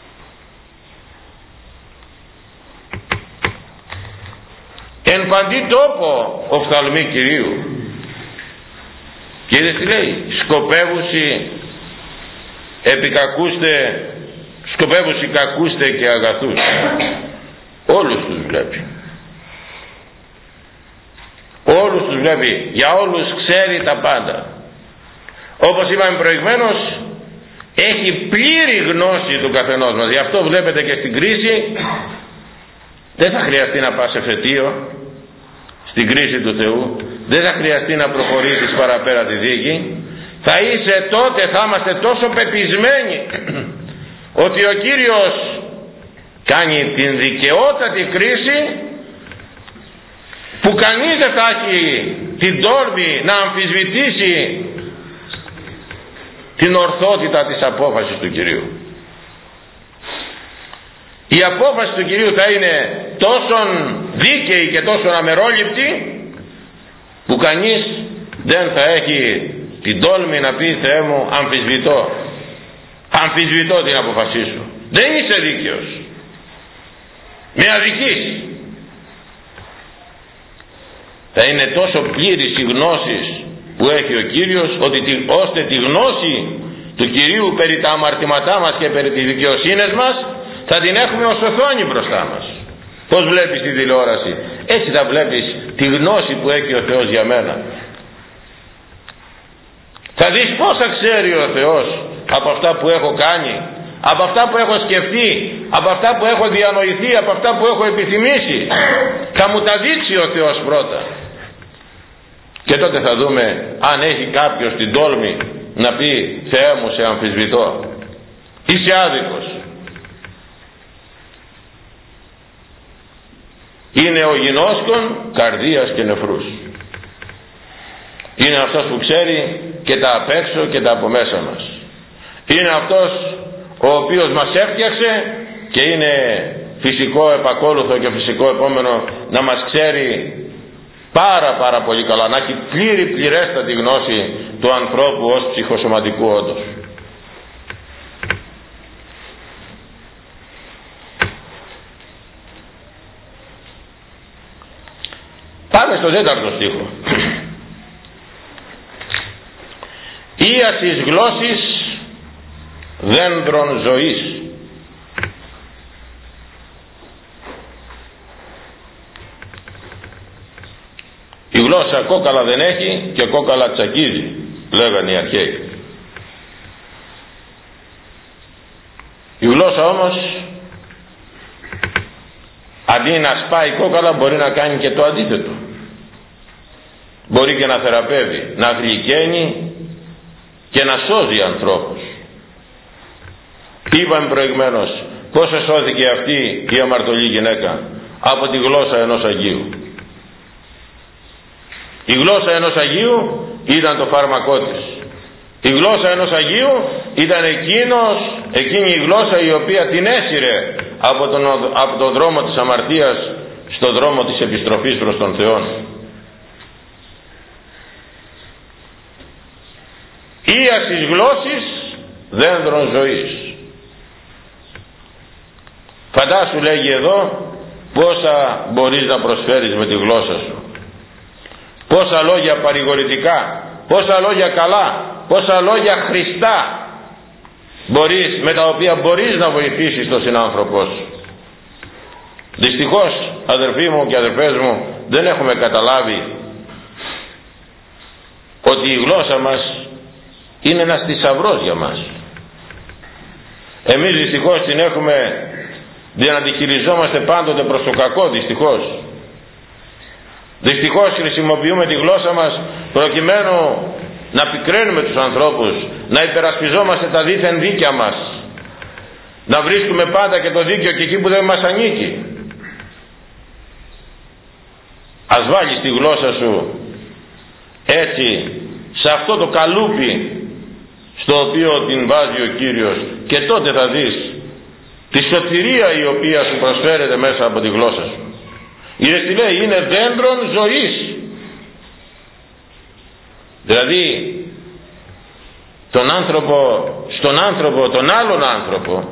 Εν παντή τόπο οφθαλμή Κυρίου. Και είδες τι λέει, σκοπεύουσι επικακούστε, σκοπεύουσι κακούστε και αγαθούς. Όλους τους βλέπει. Όλους τους βλέπει. Για όλους ξέρει τα πάντα. Όπως είπαμε προηγουμένως, έχει πλήρη γνώση του καθενός μας. Γι' αυτό βλέπετε και στην κρίση δεν θα χρειαστεί να πας εφετείο στην κρίση του Θεού. Δεν θα χρειαστεί να προχωρήσεις παραπέρα τη δίκη. Θα είσαι τότε, θα είμαστε τόσο πεπισμένοι ότι ο Κύριος κάνει την δικαιότατη κρίση που κανείς δεν θα έχει την τόρμη να αμφισβητήσει την ορθότητα της απόφασης του Κυρίου. Η απόφαση του Κυρίου θα είναι τόσο δίκαιη και τόσο αμερόληπτη που κανείς δεν θα έχει την τόλμη να πει Θεέ μου αμφισβητώ την απόφασή σου, δεν είσαι δίκαιος, με αδικείς. Θα είναι τόσο πλήρης η γνώση που έχει ο Κύριος, ώστε τη γνώση του Κυρίου περί τα αμαρτήματά μας και περί τις δικαιοσύνες μας θα την έχουμε ως οθόνη μπροστά μας. Πώς βλέπεις τη τηλεόραση, έτσι θα βλέπεις τη γνώση που έχει ο Θεός για μένα. Θα δεις πόσα ξέρει ο Θεός από αυτά που έχω κάνει, από αυτά που έχω σκεφτεί, από αυτά που έχω διανοηθεί, από αυτά που έχω επιθυμήσει. Θα μου τα δείξει ο Θεός πρώτα. Και τότε θα δούμε αν έχει κάποιος την τόλμη να πει Θεέ μου, σε αμφισβητώ, είσαι άδικος. Είναι ο γινώσκων καρδίας και νεφρούς. Είναι αυτός που ξέρει και τα απ' έξω και τα από μέσα μας. Είναι αυτός ο οποίος μας έφτιαξε και είναι φυσικό επακόλουθο και φυσικό επόμενο να μας ξέρει πάρα πολύ καλά, να έχει πληρέστατη γνώση του ανθρώπου ως ψυχοσωματικού όντως. Πάμε στο 4ο στίχο. Ίασης γλώσσης δέντρων ζωής. Η γλώσσα κόκαλα δεν έχει και κόκαλα τσακίζει, λέγανε οι αρχαίοι. Η γλώσσα όμως αντί να σπάει κόκαλα μπορεί να κάνει και το αντίθετο. Μπορεί και να θεραπεύει, να γλυκαίνει και να σώζει ανθρώπους. Είπαμε προηγουμένως πώς σώθηκε αυτή η αμαρτωλή γυναίκα από τη γλώσσα ενός Αγίου. Η γλώσσα ενός Αγίου ήταν το φάρμακό της. Η γλώσσα ενός Αγίου ήταν εκείνη η γλώσσα η οποία την έσυρε από τον δρόμο της αμαρτίας στον δρόμο της επιστροφής προς τον Θεό. Ίασης γλώσσης δένδρων ζωής. Φαντάσου, λέγει εδώ, πόσα μπορείς να προσφέρεις με τη γλώσσα σου. Πόσα λόγια παρηγορητικά, πόσα λόγια καλά, πόσα λόγια χρηστά με τα οποία μπορείς να βοηθήσεις τον συνάνθρωπό σου. Δυστυχώς, αδερφοί μου και αδερφές μου, δεν έχουμε καταλάβει ότι η γλώσσα μας είναι ένας θησαυρός για μας. Εμείς δυστυχώς την έχουμε για να τη χειριζόμαστε πάντοτε προς το κακό, δυστυχώς. Δυστυχώς χρησιμοποιούμε τη γλώσσα μας προκειμένου να πικραίνουμε τους ανθρώπους, να υπερασπιζόμαστε τα δίθεν δίκαια μας, να βρίσκουμε πάντα και το δίκαιο και εκεί που δεν μας ανήκει. Ας βάλεις τη γλώσσα σου έτσι σε αυτό το καλούπι στο οποίο την βάζει ο Κύριος και τότε θα δεις τη σωτηρία η οποία σου προσφέρεται μέσα από τη γλώσσα σου. Είδες τι λέει, είναι δέντρων ζωής. Δηλαδή τον άλλον άνθρωπο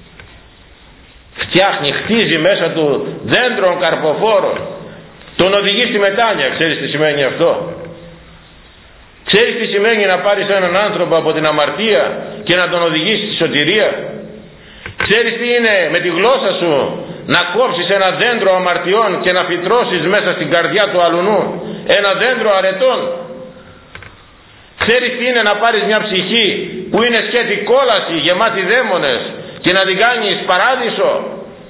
χτίζει μέσα του δέντρων καρποφόρων, τον οδηγεί στη μετάνοια. Ξέρεις τι σημαίνει αυτό? Ξέρεις τι σημαίνει να πάρεις έναν άνθρωπο από την αμαρτία και να τον οδηγήσεις στη σωτηρία? Ξέρεις τι είναι με τη γλώσσα σου να κόψεις ένα δέντρο αμαρτιών και να φυτρώσεις μέσα στην καρδιά του αλουνού ένα δέντρο αρετών? Ξέρεις τι είναι να πάρεις μια ψυχή που είναι σκέτη κόλαση, γεμάτη δαίμονες, και να την κάνεις παράδεισο?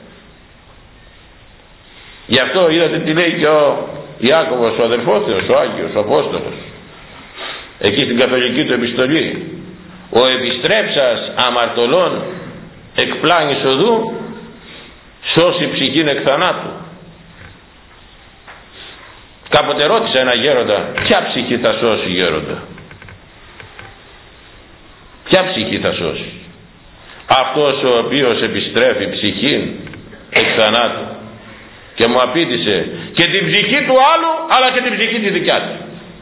Γι' αυτό είδατε τι λέει και ο Ιάκωβος, ο αδερφός, ο Άγιος, ο Απόστολος, εκεί στην καθολική του επιστολή. Ο επιστρέψας αμαρτωλών εκ πλάνης οδού σώσει ψυχήν εκ θανάτου. Κάποτε ρώτησα ένα γέροντα, ποια ψυχή θα σώσει, γέροντα? Ποια ψυχή θα σώσει? Αυτός ο οποίος επιστρέφει ψυχήν εκ θανάτου. Και μου απήντησε, και την ψυχή του άλλου αλλά και την ψυχή τη δικιά του.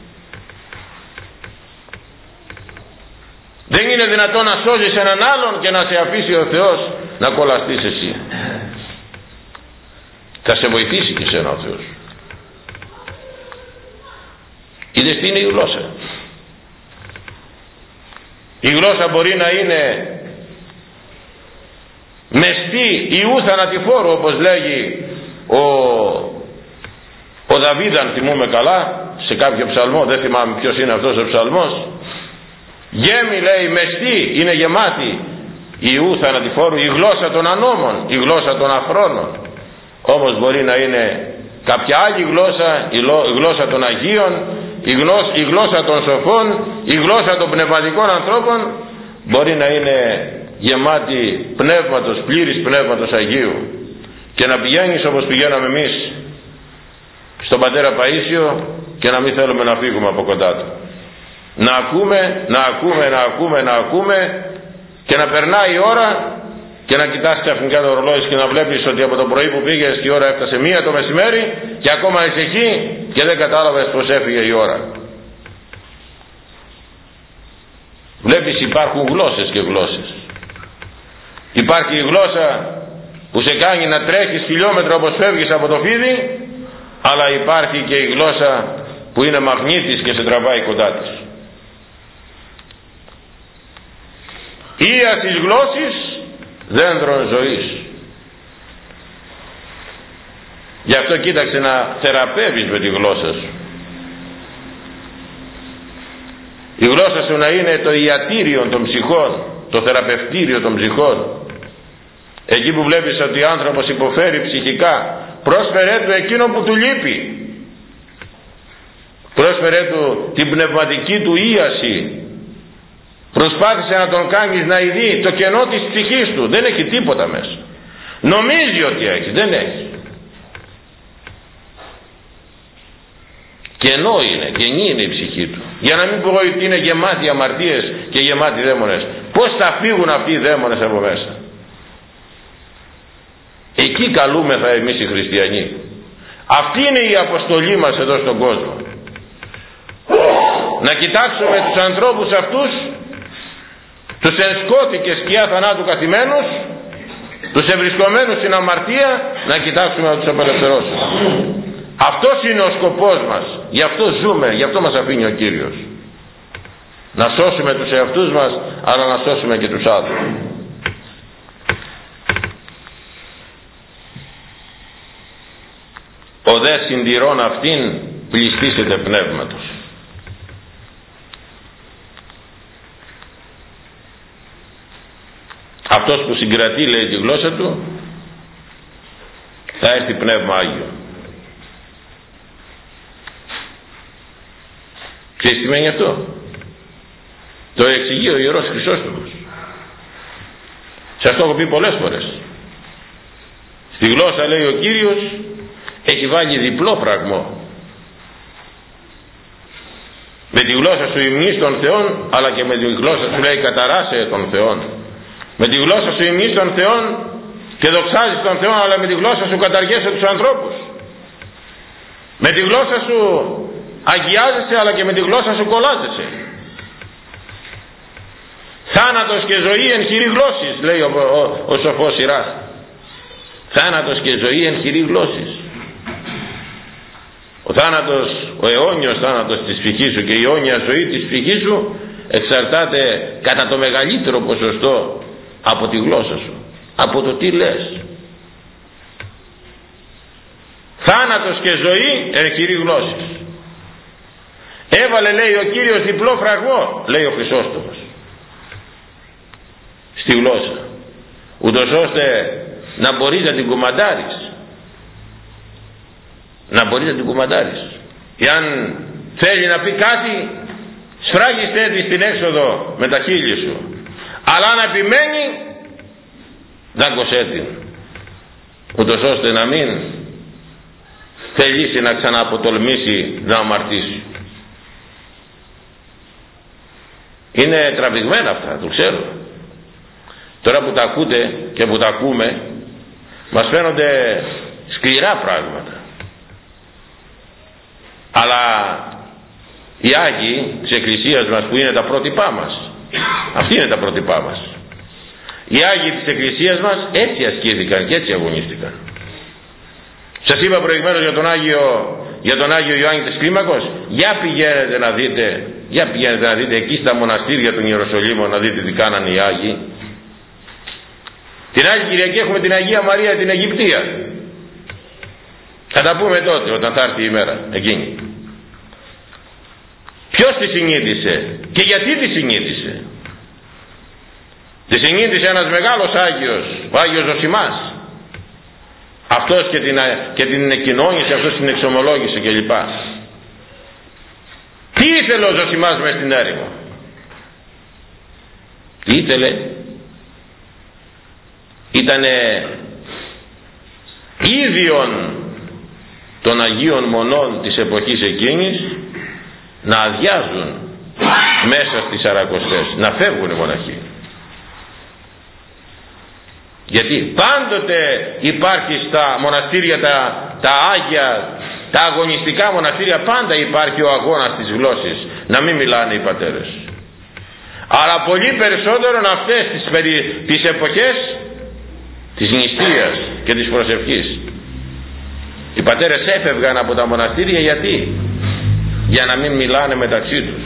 Δεν είναι δυνατόν να σώζεις έναν άλλον και να σε αφήσει ο Θεός να κολλαστείς εσύ. Θα σε βοηθήσει και σένα ο Θεός. Είδες τι είναι η γλώσσα? Η γλώσσα μπορεί να είναι μεστή Ιού θανατηφόρου, όπως λέγει ο Δαβίδ, αν θυμούμε καλά, σε κάποιο ψαλμό, δεν θυμάμαι ποιος είναι αυτός ο ψαλμός. Γέμη, λέει, μεστή, είναι γεμάτη Ιού θανατηφόρου η γλώσσα των ανώμων, η γλώσσα των αφρόνων. Όμως μπορεί να είναι κάποια άλλη γλώσσα, η γλώσσα των Αγίων, η γλώσσα των σοφών, η γλώσσα των πνευματικών ανθρώπων, μπορεί να είναι γεμάτη πνεύματος, πλήρης πνεύματος Αγίου, και να πηγαίνεις όπως πηγαίναμε εμείς στον πατέρα Παΐσιο και να μην θέλουμε να φύγουμε από κοντά του. Να ακούμε και να περνάει η ώρα και να κοιτάς ξαφνικά το ορολόι και να βλέπεις ότι από το πρωί που πήγες η ώρα έφτασε 1 το μεσημέρι και ακόμα είσαι εκεί και δεν κατάλαβες πως έφυγε η ώρα. Βλέπεις, υπάρχουν γλώσσες και γλώσσες. Υπάρχει η γλώσσα που σε κάνει να τρέχεις χιλιόμετρα όπως φεύγεις από το φίδι, αλλά υπάρχει και η γλώσσα που είναι μαγνήτης και σε τραβάει κοντά της. Ίας εις γλώσσης δέντρων ζωής. Γι' αυτό κοίταξε να θεραπεύεις με τη γλώσσα σου. Η γλώσσα σου να είναι το ιατήριο των ψυχών, το θεραπευτήριο των ψυχών. Εκεί που βλέπεις ότι ο άνθρωπος υποφέρει ψυχικά, πρόσφερέ του εκείνο που του λείπει. Πρόσφερέ του την πνευματική του ίαση. Προσπάθησε να τον κάνεις να ειδεί το κενό της ψυχής του. Δεν έχει τίποτα μέσα. Νομίζει ότι έχει, δεν έχει. Κενό είναι, κενή είναι η ψυχή του. Για να μην πω ότι είναι γεμάτη αμαρτίες και γεμάτη δαίμονες. Πώς θα φύγουν αυτοί οι δαίμονες από μέσα? Εκεί καλούμεθα εμείς οι χριστιανοί. Αυτή είναι η αποστολή μας εδώ στον κόσμο. Να κοιτάξουμε τους ανθρώπους αυτούς, τους εν σκότη και σκιά θανάτου καθημένους, τους ευρισκομένους στην αμαρτία, να κοιτάξουμε να τους απελευθερώσουμε. Αυτός είναι ο σκοπός μας. Γι' αυτό ζούμε, γι' αυτό μας αφήνει ο Κύριος. Να σώσουμε τους εαυτούς μας, αλλά να σώσουμε και τους άλλους. Ο δε συντηρών αυτήν πληστήσεται πνεύματος. Αυτός που συγκρατεί, λέει, τη γλώσσα του, θα έρθει Πνεύμα Άγιο. Και τι σημαίνει αυτό? Το εξηγεί ο Ιερός Χρυσόστομος. Σας το έχω πει πολλές φορές. Στη γλώσσα, λέει ο Κύριος, έχει βάλει διπλό φραγμό. Με τη γλώσσα σου υμνείς των Θεών, αλλά και με τη γλώσσα σου, λέει, καταράσε των Θεών. Με τη γλώσσα σου υμνείς των Θεών και δοξάζεις τον Θεό, αλλά με τη γλώσσα σου καταργέσαι τους ανθρώπους. Με τη γλώσσα σου αγιάζεσαι, αλλά και με τη γλώσσα σου κολλάζεσαι. Θάνατος και ζωή εν χειρή γλώσσης, λέει ο σοφός Σειράς. Θάνατος και ζωή εν χειρή γλώσσης. Ο θάνατος, ο αιώνιος θάνατος της ψυχής σου και η αιώνια ζωή της ψυχής σου εξαρτάται κατά το μεγαλύτερο ποσοστό από τη γλώσσα σου, από το τι λες. Θάνατος και ζωή εν χειρή γλώσσης. Έβαλε, λέει ο Κύριος, διπλό φραγμό, λέει ο Χρυσόστομος, στη γλώσσα, ούτως ώστε να μπορείς να την κουμαντάρεις. Να μπορείς να την κουμαντάρεις. Εάν θέλει να πει κάτι, σφράγιστε τη στην έξοδο με τα χείλη σου. Αλλά αν επιμένει, δάγκωσέ την, ούτως ώστε να μην θελήσει να ξανααποτολμήσει να αμαρτήσει. Είναι τραβηγμένα αυτά, το ξέρω. Τώρα που τα ακούτε και που τα ακούμε, μας φαίνονται σκληρά πράγματα. Αλλά οι Άγιοι της Εκκλησίας μας, που είναι τα πρότυπά μας, αυτοί είναι τα πρότυπά μας, οι Άγιοι της Εκκλησίας μας έτσι ασκήθηκαν και έτσι αγωνίστηκαν. Σας είπα προηγουμένως για τον Άγιο Ιωάννη της Κλίμακος. Για πηγαίνετε να δείτε Για πηγαίνετε να δείτε εκεί στα μοναστήρια των Ιεροσολύμων, να δείτε τι κάνανε οι Άγιοι. Την άλλη Κυριακή έχουμε την Αγία Μαρία την Αιγυπτία. Θα τα πούμε τότε όταν θα έρθει η μέρα εκείνη. Ποιος τη συνείδησε και γιατί τη συνείδησε? Τη συνείδησε ένας μεγάλος Άγιος, ο Άγιος Ζωσιμάς. Αυτός και την εκκοινώνησε, αυτός την εξομολόγησε κλπ. Τι ήθελε ο Ζωσιμάς μες στην έρημο? Τι ήθελε? Ήτανε ίδιον των Αγίων Μονών της εποχής εκείνης να αδειάζουν μέσα στις Σαρακοστές, να φεύγουν οι μοναχοί. Γιατί πάντοτε υπάρχει στα μοναστήρια τα Άγια, τα αγωνιστικά μοναστήρια, πάντα υπάρχει ο αγώνας της γλώσσης, να μην μιλάνε οι πατέρες. Αλλά πολύ περισσότερο αυτές τις εποχές της νηστείας και της προσευχής. Οι πατέρες έφευγαν από τα μοναστήρια γιατί? Για να μην μιλάνε μεταξύ τους.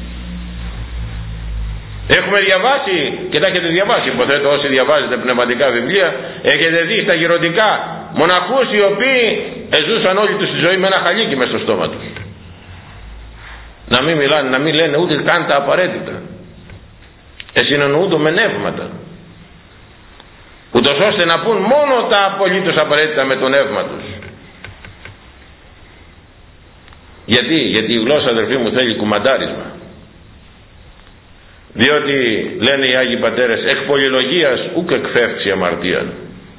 Έχουμε διαβάσει και τα έχετε διαβάσει, υποθέτω όσοι διαβάζετε πνευματικά βιβλία, έχετε δει στα γεροντικά μοναχούς οι οποίοι ζούσαν όλη τους τη ζωή με ένα χαλίκι μες στο στόμα τους. Να μην μιλάνε, να μην λένε ούτε καν τα απαραίτητα. Συνεννοούνται με νεύματα, ούτως ώστε να πούν μόνο τα απολύτως απαραίτητα με το νεύμα τους. Γιατί η γλώσσα, αδερφοί μου, θέλει κουμαντάρισμα. Διότι λένε οι Άγιοι Πατέρες, εκ πολυλογίας ουκ εκφεύξει αμαρτίαν.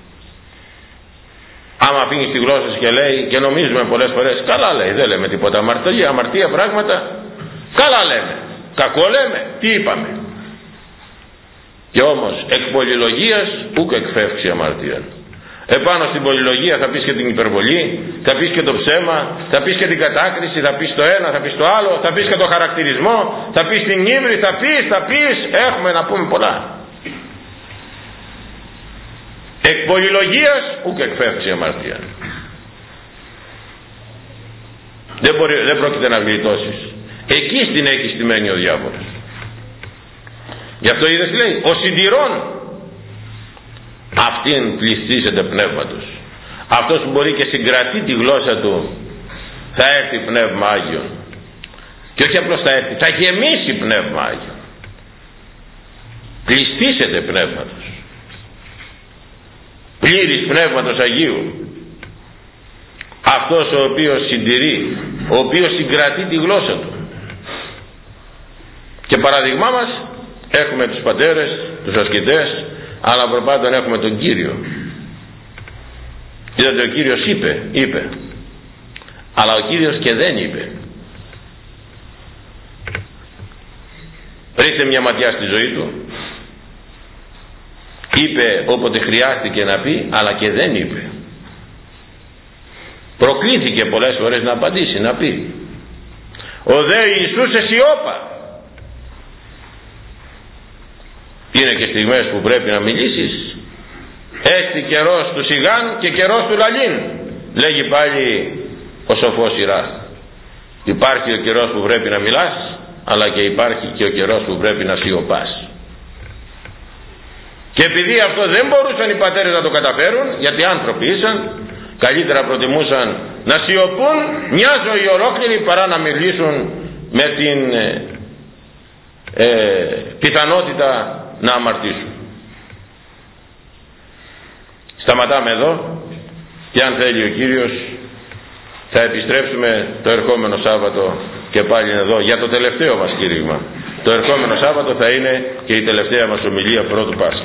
Άμα αφήνεις τη γλώσσα και λέει, και νομίζουμε πολλές φορές, καλά λέει, δεν λέμε τίποτα αμαρτία πράγματα, καλά λέμε, κακό λέμε, τι είπαμε? Και όμως εκ πολυλογίας ουκ εκφεύξει αμαρτίαν. Επάνω στην πολυλογία θα πεις και την υπερβολή, θα πεις και το ψέμα, θα πεις και την κατάκριση, θα πεις το ένα, θα πεις το άλλο, θα πεις και το χαρακτηρισμό, θα πεις την ύβρι, θα πεις, έχουμε να πούμε πολλά. Εκ πολυλογίας ουκ εκφεύξει αμαρτία. Δεν πρόκειται να γλιτώσεις. Εκεί στην έχει στημένη ο διάβολος. Γι' αυτό είδες λέει, ο συντηρών αυτήν πληστήσεται πνεύματος. Αυτός που μπορεί και συγκρατεί τη γλώσσα του, θα έρθει πνεύμα Άγιον. Και όχι απλώς θα έρθει, θα γεμίσει πνεύμα Άγιον. Πληστήσεται πνεύματος. Πλήρης πνεύματος Αγίου. Αυτός ο οποίος συντηρεί, ο οποίος συγκρατεί τη γλώσσα του. Και παραδειγμά μας έχουμε τους πατέρες, τους ασκητές, αλλά προπάντων έχουμε τον Κύριο. Είδατε, ο Κύριος είπε, αλλά ο Κύριος και δεν είπε. Ρίξτε μια ματιά στη ζωή του. Είπε όποτε χρειάστηκε να πει, αλλά και δεν είπε. Προκλήθηκε πολλές φορές να απαντήσει, να πει. Ο δε Ιησούς εσιώπα. Είναι και στιγμές που πρέπει να μιλήσεις. Έστι καιρός του σιγάν και καιρός του λαλήν, λέγει πάλι ο σοφός Σιράς. Υπάρχει ο καιρός που πρέπει να μιλάς, αλλά και υπάρχει και ο καιρός που πρέπει να σιωπάς. Και επειδή αυτό δεν μπορούσαν οι πατέρες να το καταφέρουν, γιατί άνθρωποι ήσαν, καλύτερα προτιμούσαν να σιωπούν μια ζωή ολόκληρη παρά να μιλήσουν με την πιθανότητα να αμαρτήσουν. Σταματάμε εδώ και αν θέλει ο Κύριος θα επιστρέψουμε το ερχόμενο Σάββατο και πάλι εδώ για το τελευταίο μας κήρυγμα. Το ερχόμενο Σάββατο θα είναι και η τελευταία μας ομιλία πρώτου Πάσχα.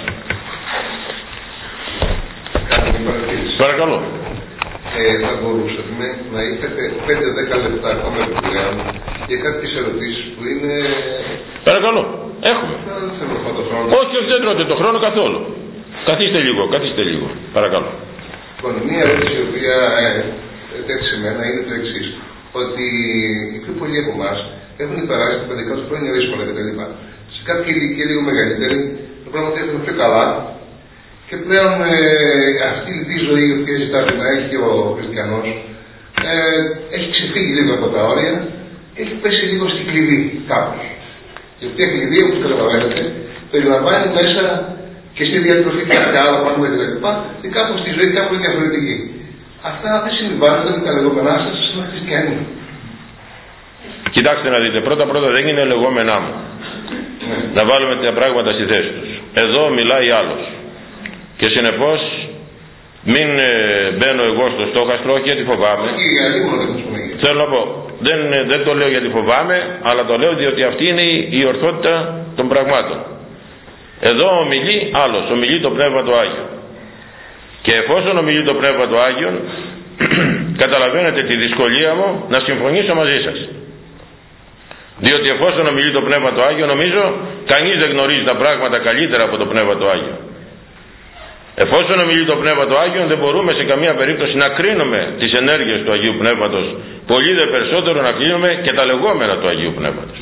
Παρακαλώ. Θα μπορούσαμε να είχατε 5-10 λεπτά ακόμα επιπλέον για κάποιες ερωτήσεις που είναι... Παρακαλώ. Έχουμε. Όχι, δεν τρώτε το χρόνο καθόλου. Καθίστε λίγο. Παρακαλώ. Λοιπόν, μία ερώτηση η οποία τέτοισε εμένα είναι το εξής. Ότι οι πιο πολλοί από εμάς έχουν περάσει τα παιδικά τους χρόνια δύσκολα κτλ. Σε κάποια ηλικία λίγο μεγαλύτερη, τα πράγματα έχουν πιο καλά. Και πλέον αυτή η ζωή η οποία ζητάται να έχει ο χριστιανός έχει ξεφύγει λίγο από τα όρια έχει πέσει λίγο στην κλειδί κάπως. Η οποία κλειδί, όπως καταλαβαίνετε, περιλαμβάνει μέσα και στη διατροφή και αυτά άλλα πράγματα κτλ. Και κάπως στη ζωή κάπως διαφορετική. Αυτά δεν συμβιβάζονται με τα λεγόμενά σας σαν χριστιανοί. Κοιτάξτε να δείτε, πρώτα δεν είναι λεγόμενά μου. Ναι. Να βάλουμε τα πράγματα στη θέση τους. Εδώ μιλάει άλλος. Και συνεπώς μην μπαίνω εγώ στο στόχαστρο, όχι γιατί φοβάμαι. Θέλω να πω, δεν το λέω γιατί φοβάμαι, αλλά το λέω διότι αυτή είναι η ορθότητα των πραγμάτων. Εδώ ομιλεί άλλος, ομιλεί το Πνεύμα του Άγιο. Και εφόσον ομιλεί το Πνεύμα του Άγιον, καταλαβαίνετε τη δυσκολία μου να συμφωνήσω μαζί σας. Διότι εφόσον ομιλεί το Πνεύμα του Άγιο, νομίζω κανείς δεν γνωρίζει τα πράγματα καλύτερα από το Πνεύμα του Άγιο. Εφόσον ομιλεί το Πνεύμα του Άγιο, δεν μπορούμε σε καμία περίπτωση να κρίνουμε τις ενέργειες του Αγίου Πνεύματος, πολύ δε περισσότερο να κρίνουμε και τα λεγόμενα του Αγίου Πνεύματος.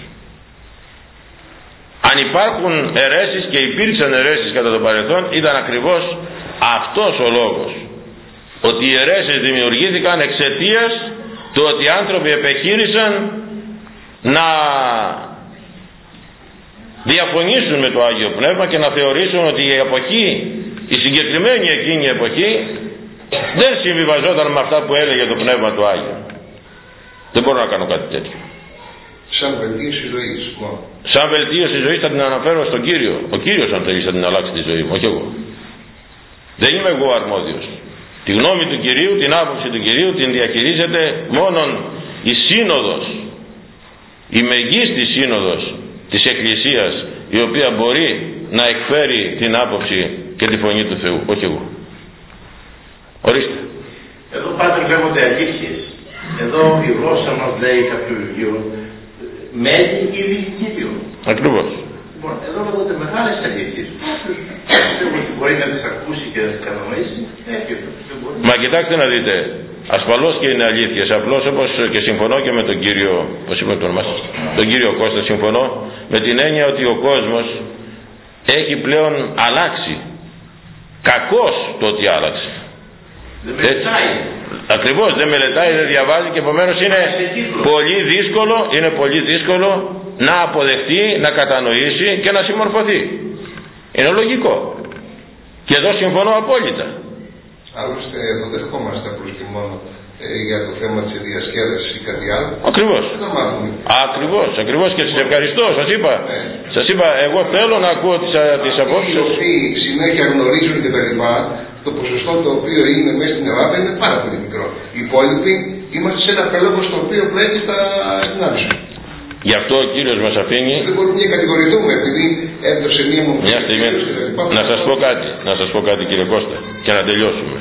Αν υπάρχουν αιρέσεις, και υπήρξαν αιρέσεις κατά το παρελθόν, ήταν ακριβώς αυτός ο λόγος. Ότι οι αιρέσεις δημιουργήθηκαν εξαιτίας του ότι οι άνθρωποι επεχείρησαν να διαφωνήσουν με το Άγιο Πνεύμα και να θεωρήσουν ότι η εποχή, η συγκεκριμένη εκείνη εποχή, δεν συμβιβαζόταν με αυτά που έλεγε το Πνεύμα του Άγιο. Δεν μπορώ να κάνω κάτι τέτοιο. Σαν βελτίωση ζωής. Σαν βελτίωση ζωής θα την αναφέρω στον Κύριο. Ο Κύριος αν θέλει θα την αλλάξει τη ζωή μου, όχι εγώ. Δεν είμαι εγώ αρμόδιος. Τη γνώμη του Κυρίου, την άποψη του Κυρίου την διαχειρίζεται μόνον η Σύνοδος, η μεγίστη Σύνοδος της Εκκλησίας, η οποία μπορεί να εκφέρει την άποψη και τη φωνή του Θεού, όχι εγώ. Ορίστε. Εδώ πάντα λέγονται αλήθειες. Εδώ η γλώσσα μας λέει κάποιο βιβλίο μένει ή Κύριο. Ακριβώς. Λοιπόν, εδώ λέγονται μεγάλες αλήθειες. Πιστεύω ότι μπορεί να τις ακούσει και να τις κατανοήσει. Μα κοιτάξτε να δείτε, ασφαλώς και είναι αλήθειες. Απλώς όπως και συμφωνώ και με τον κύριο, πώς είπε το όνομά σας, τον κύριο Κώστα, συμφωνώ με την έννοια ότι ο κόσμος έχει πλέον αλλάξει. Κακώς το ότι άλλαξε. Δεν μελετάει. Ακριβώς, δεν μελετάει, δεν διαβάζει και επομένως είναι πολύ δύσκολο να αποδεχτεί, να κατανοήσει και να συμμορφωθεί. Είναι λογικό. Και εδώ συμφωνώ απόλυτα. Άλλωστε εδώ δεν ερχόμαστε απλώς και μόνο για το θέμα της διασκέδασης ή κάτι άλλο. Ακριβώς. Ακριβώς και σας ευχαριστώ. Σας είπα, εγώ θέλω να ακούω τις απόψεις. Οι οποίοι συνέχεια γνωρίζουν και τα λοιπά, το ποσοστό το οποίο είναι μέσα στην Ελλάδα είναι πάρα πολύ μικρό. Οι υπόλοιποι είμαστε σε ένα πέλογο στο οποίο πρέπει να δυνάμεις. Γι' αυτό ο Κύριος μας αφήνει. Δεν μπορούμε να κατηγορηθούμε επειδή έδωσε μία μορφή. Μια στιγμή. Να σας πω κάτι κύριε Κώστα και να τελειώσουμε.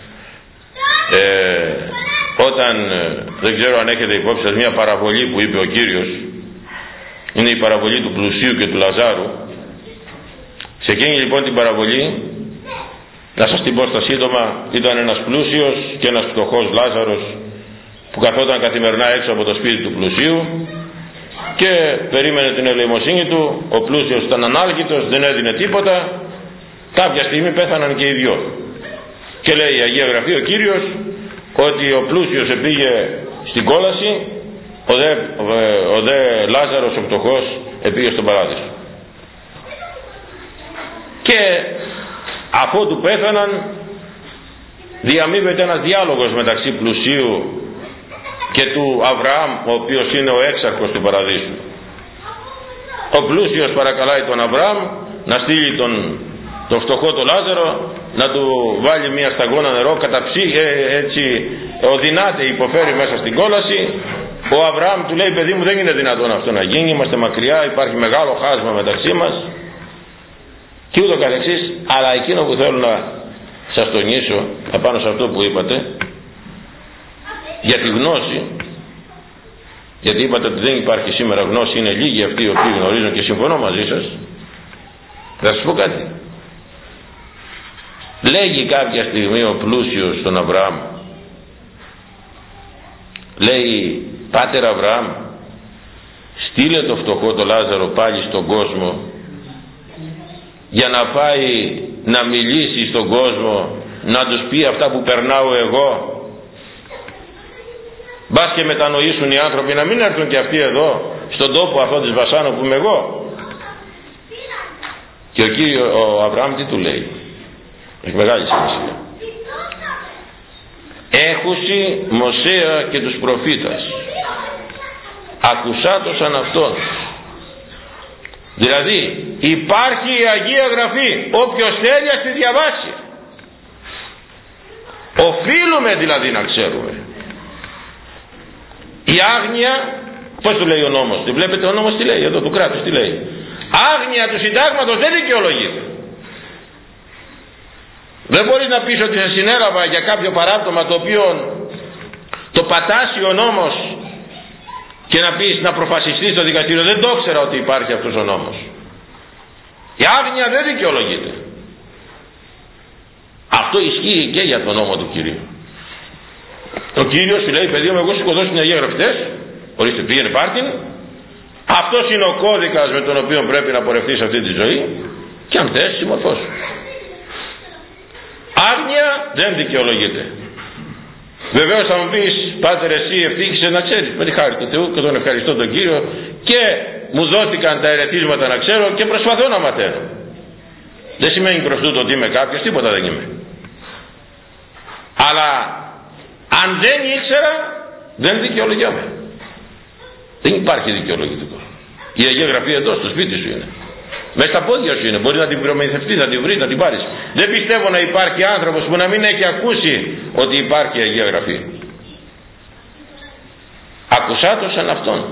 Όταν δεν ξέρω αν έχετε υπόψη σας μια παραβολή που είπε ο Κύριος, είναι η παραβολή του πλουσίου και του Λαζάρου. Σε εκείνη λοιπόν την παραβολή, να σας την πω στα σύντομα, ήταν ένας πλούσιος και ένας φτωχός Λάζαρος που καθόταν καθημερινά έξω από το σπίτι του πλουσίου και περίμενε την ελεημοσύνη του. Ο πλούσιος ήταν ανάλγητος, δεν έδινε τίποτα. Κάποια στιγμή πέθαναν και οι δυο. Και λέει η Αγία Γραφή, ο Κύριος, ότι ο πλούσιος επήγε στην κόλαση, ο δε Λάζαρος ο φτωχός επήγε στον παράδεισο. Και αφού του πέθαναν, διαμείβεται ένας διάλογος μεταξύ πλουσίου και του Αβραάμ, ο οποίος είναι ο έξαρχος του παραδείσου. Ο πλούσιος παρακαλάει τον Αβραάμ να στείλει τον φτωχό τον Λάζαρο, να του βάλει μια σταγόνα νερό, έτσι οδυνάται, υποφέρει μέσα στην κόλαση. Ο Αβραάμ του λέει, παιδί μου, δεν είναι δυνατόν αυτό να γίνει, είμαστε μακριά, υπάρχει μεγάλο χάσμα μεταξύ μας και ούτω καθεξής. Αλλά εκείνο που θέλω να σας τονίσω απάνω σε αυτό που είπατε για τη γνώση, γιατί είπατε ότι δεν υπάρχει σήμερα γνώση, είναι λίγοι αυτοί οι οποίοι γνωρίζουν, και συμφωνώ μαζί σας. Θα σας πω κάτι. Λέγει κάποια στιγμή ο πλούσιος στον Αβραάμ, λέει, Πάτερ Αβραάμ, στείλε το φτωχό το Λάζαρο πάλι στον κόσμο για να πάει να μιλήσει στον κόσμο, να τους πει αυτά που περνάω εγώ. Μπας και μετανοήσουν οι άνθρωποι να μην έρθουν και αυτοί εδώ στον τόπο αυτό της Βασάνου που είμαι εγώ. Και ο Αβραάμ τι του λέει? Έχει μεγάλη σημασία. Έχουσι Μωσέα και τους προφήτας, ακουσάτωσαν αυτόν. Δηλαδή υπάρχει η Αγία Γραφή, όποιος θέλει ας τη διαβάσει. Οφείλουμε δηλαδή να ξέρουμε. Η άγνοια, πώς του λέει ο νόμος? Τι βλέπετε ο νόμος τι λέει εδώ του κράτους? Τι λέει? Άγνοια του συντάγματος δεν δικαιολογείται. Δεν μπορείς να πεις ότι σε συνέλαβα για κάποιο παράπτωμα το οποίο το πατάσει ο νόμος και να πεις να προφασιστείς στο δικαστήριο. Δεν το ήξερα ότι υπάρχει αυτός ο νόμος. Η άγνοια δεν δικαιολογείται. Αυτό ισχύει και για τον νόμο του Κυρίου. Ο Κύριος σου λέει, παιδί μου, εγώ σου έχω δώσει την Αγία Γραφή, ορίστε, πήγαινε πάρτην. Αυτός είναι ο κώδικας με τον οποίο πρέπει να πορευτείς αυτή τη ζωή και αν θες συμμορφώσου. Άγνοια δεν δικαιολογείται. Βεβαίως θα μου πεις, πάτερ, εσύ ευτύχησες να ξέρεις, με τη χάρη του Θεού και τον ευχαριστώ τον Κύριο και μου δόθηκαν τα ερετίσματα να ξέρω και προσπαθώ να μαθαίνω. Δεν σημαίνει προς τούτο ότι είμαι κάποιος, τίποτα δεν είμαι. Αλλά αν δεν ήξερα, δεν δικαιολογιάμαι. Δεν υπάρχει δικαιολογητικό. Η Αγία Γραφή εδώ στο σπίτι σου είναι. Μέσα στα πόδια σου είναι. Μπορεί να την προμηθευτείς, να την βρεις, να την πάρεις. Δεν πιστεύω να υπάρχει άνθρωπος που να μην έχει ακούσει ότι υπάρχει η Αγία Γραφή. Ακουσάτωσαν αυτόν.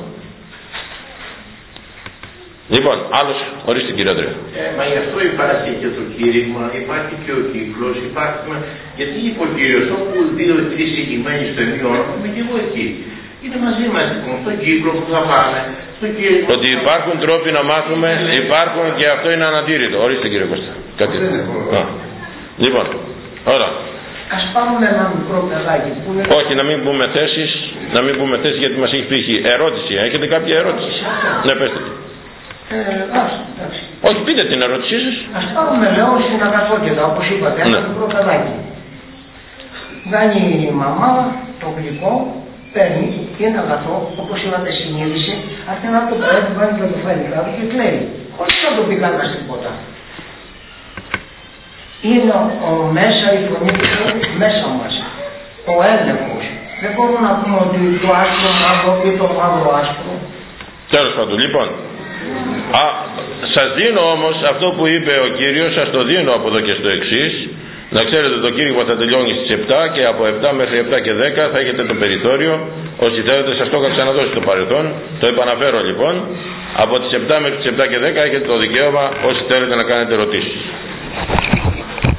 Λοιπόν, άλλος, ορίστε κύριε Αντρέα. Μα γι' αυτό υπάρχει και το κήρυγμα, υπάρχει και ο κύκλος, υπάρχει. Γιατί είπε ο Κύριος, όπου 2-3 συγκεκριμένοι στο ενίο όνομα, είμαι και εγώ εκεί. Είναι μαζί μας λοιπόν, στον κύκλο που θα πάμε. Ότι υπάρχουν τρόποι να μάθουμε, υπάρχουν και αυτό είναι αναντήρητο. Ορίστε κύριε Κώστα. Κάτι. Λοιπόν, ωραία. Ας πάρουμε ένα μικρό παιδάκι που είναι... Όχι, να μην πούμε θέσεις, γιατί μας έχει πήχει. Ερώτηση, έχετε κάποια ερώτηση? Ναι, πέστε. Όχι, πείτε την ερώτησή σας. Ας πάρουμε λέω στην αγαθότητα, όπως είπατε, ένα μικρό παιδάκι. Κάνει η μαμά το γλυκό, παίρνει και είναι αγαθό, όπως είπατε συνείδηση, αυτή να το παιδί βάζει και το φέρνει κάτω και κλαίει. Χωρίς να το πει κανένας τίποτα. Είναι μέσα η φωνή του Θεού μέσα μας. Ο έλεγχος. Δεν μπορούμε να πούμε ότι το άσπρο μαύρο ή το μαύρο άσπρο. Τέλος πάντων, λοιπόν. Σας δίνω όμως αυτό που είπε ο Κύριος, σας το δίνω από εδώ και στο εξής. Να ξέρετε το κήρυγμα θα τελειώνει στις 7 και από 7 μέχρι 7 και 10 θα έχετε το περιθώριο. Όσοι θέλετε, σας το είχα ξαναδώσει στο παρελθόν. Το επαναφέρω λοιπόν. Από τις 7 μέχρι τις 7 και 10 έχετε το δικαίωμα όσοι θέλετε να κάνετε ερωτήσεις.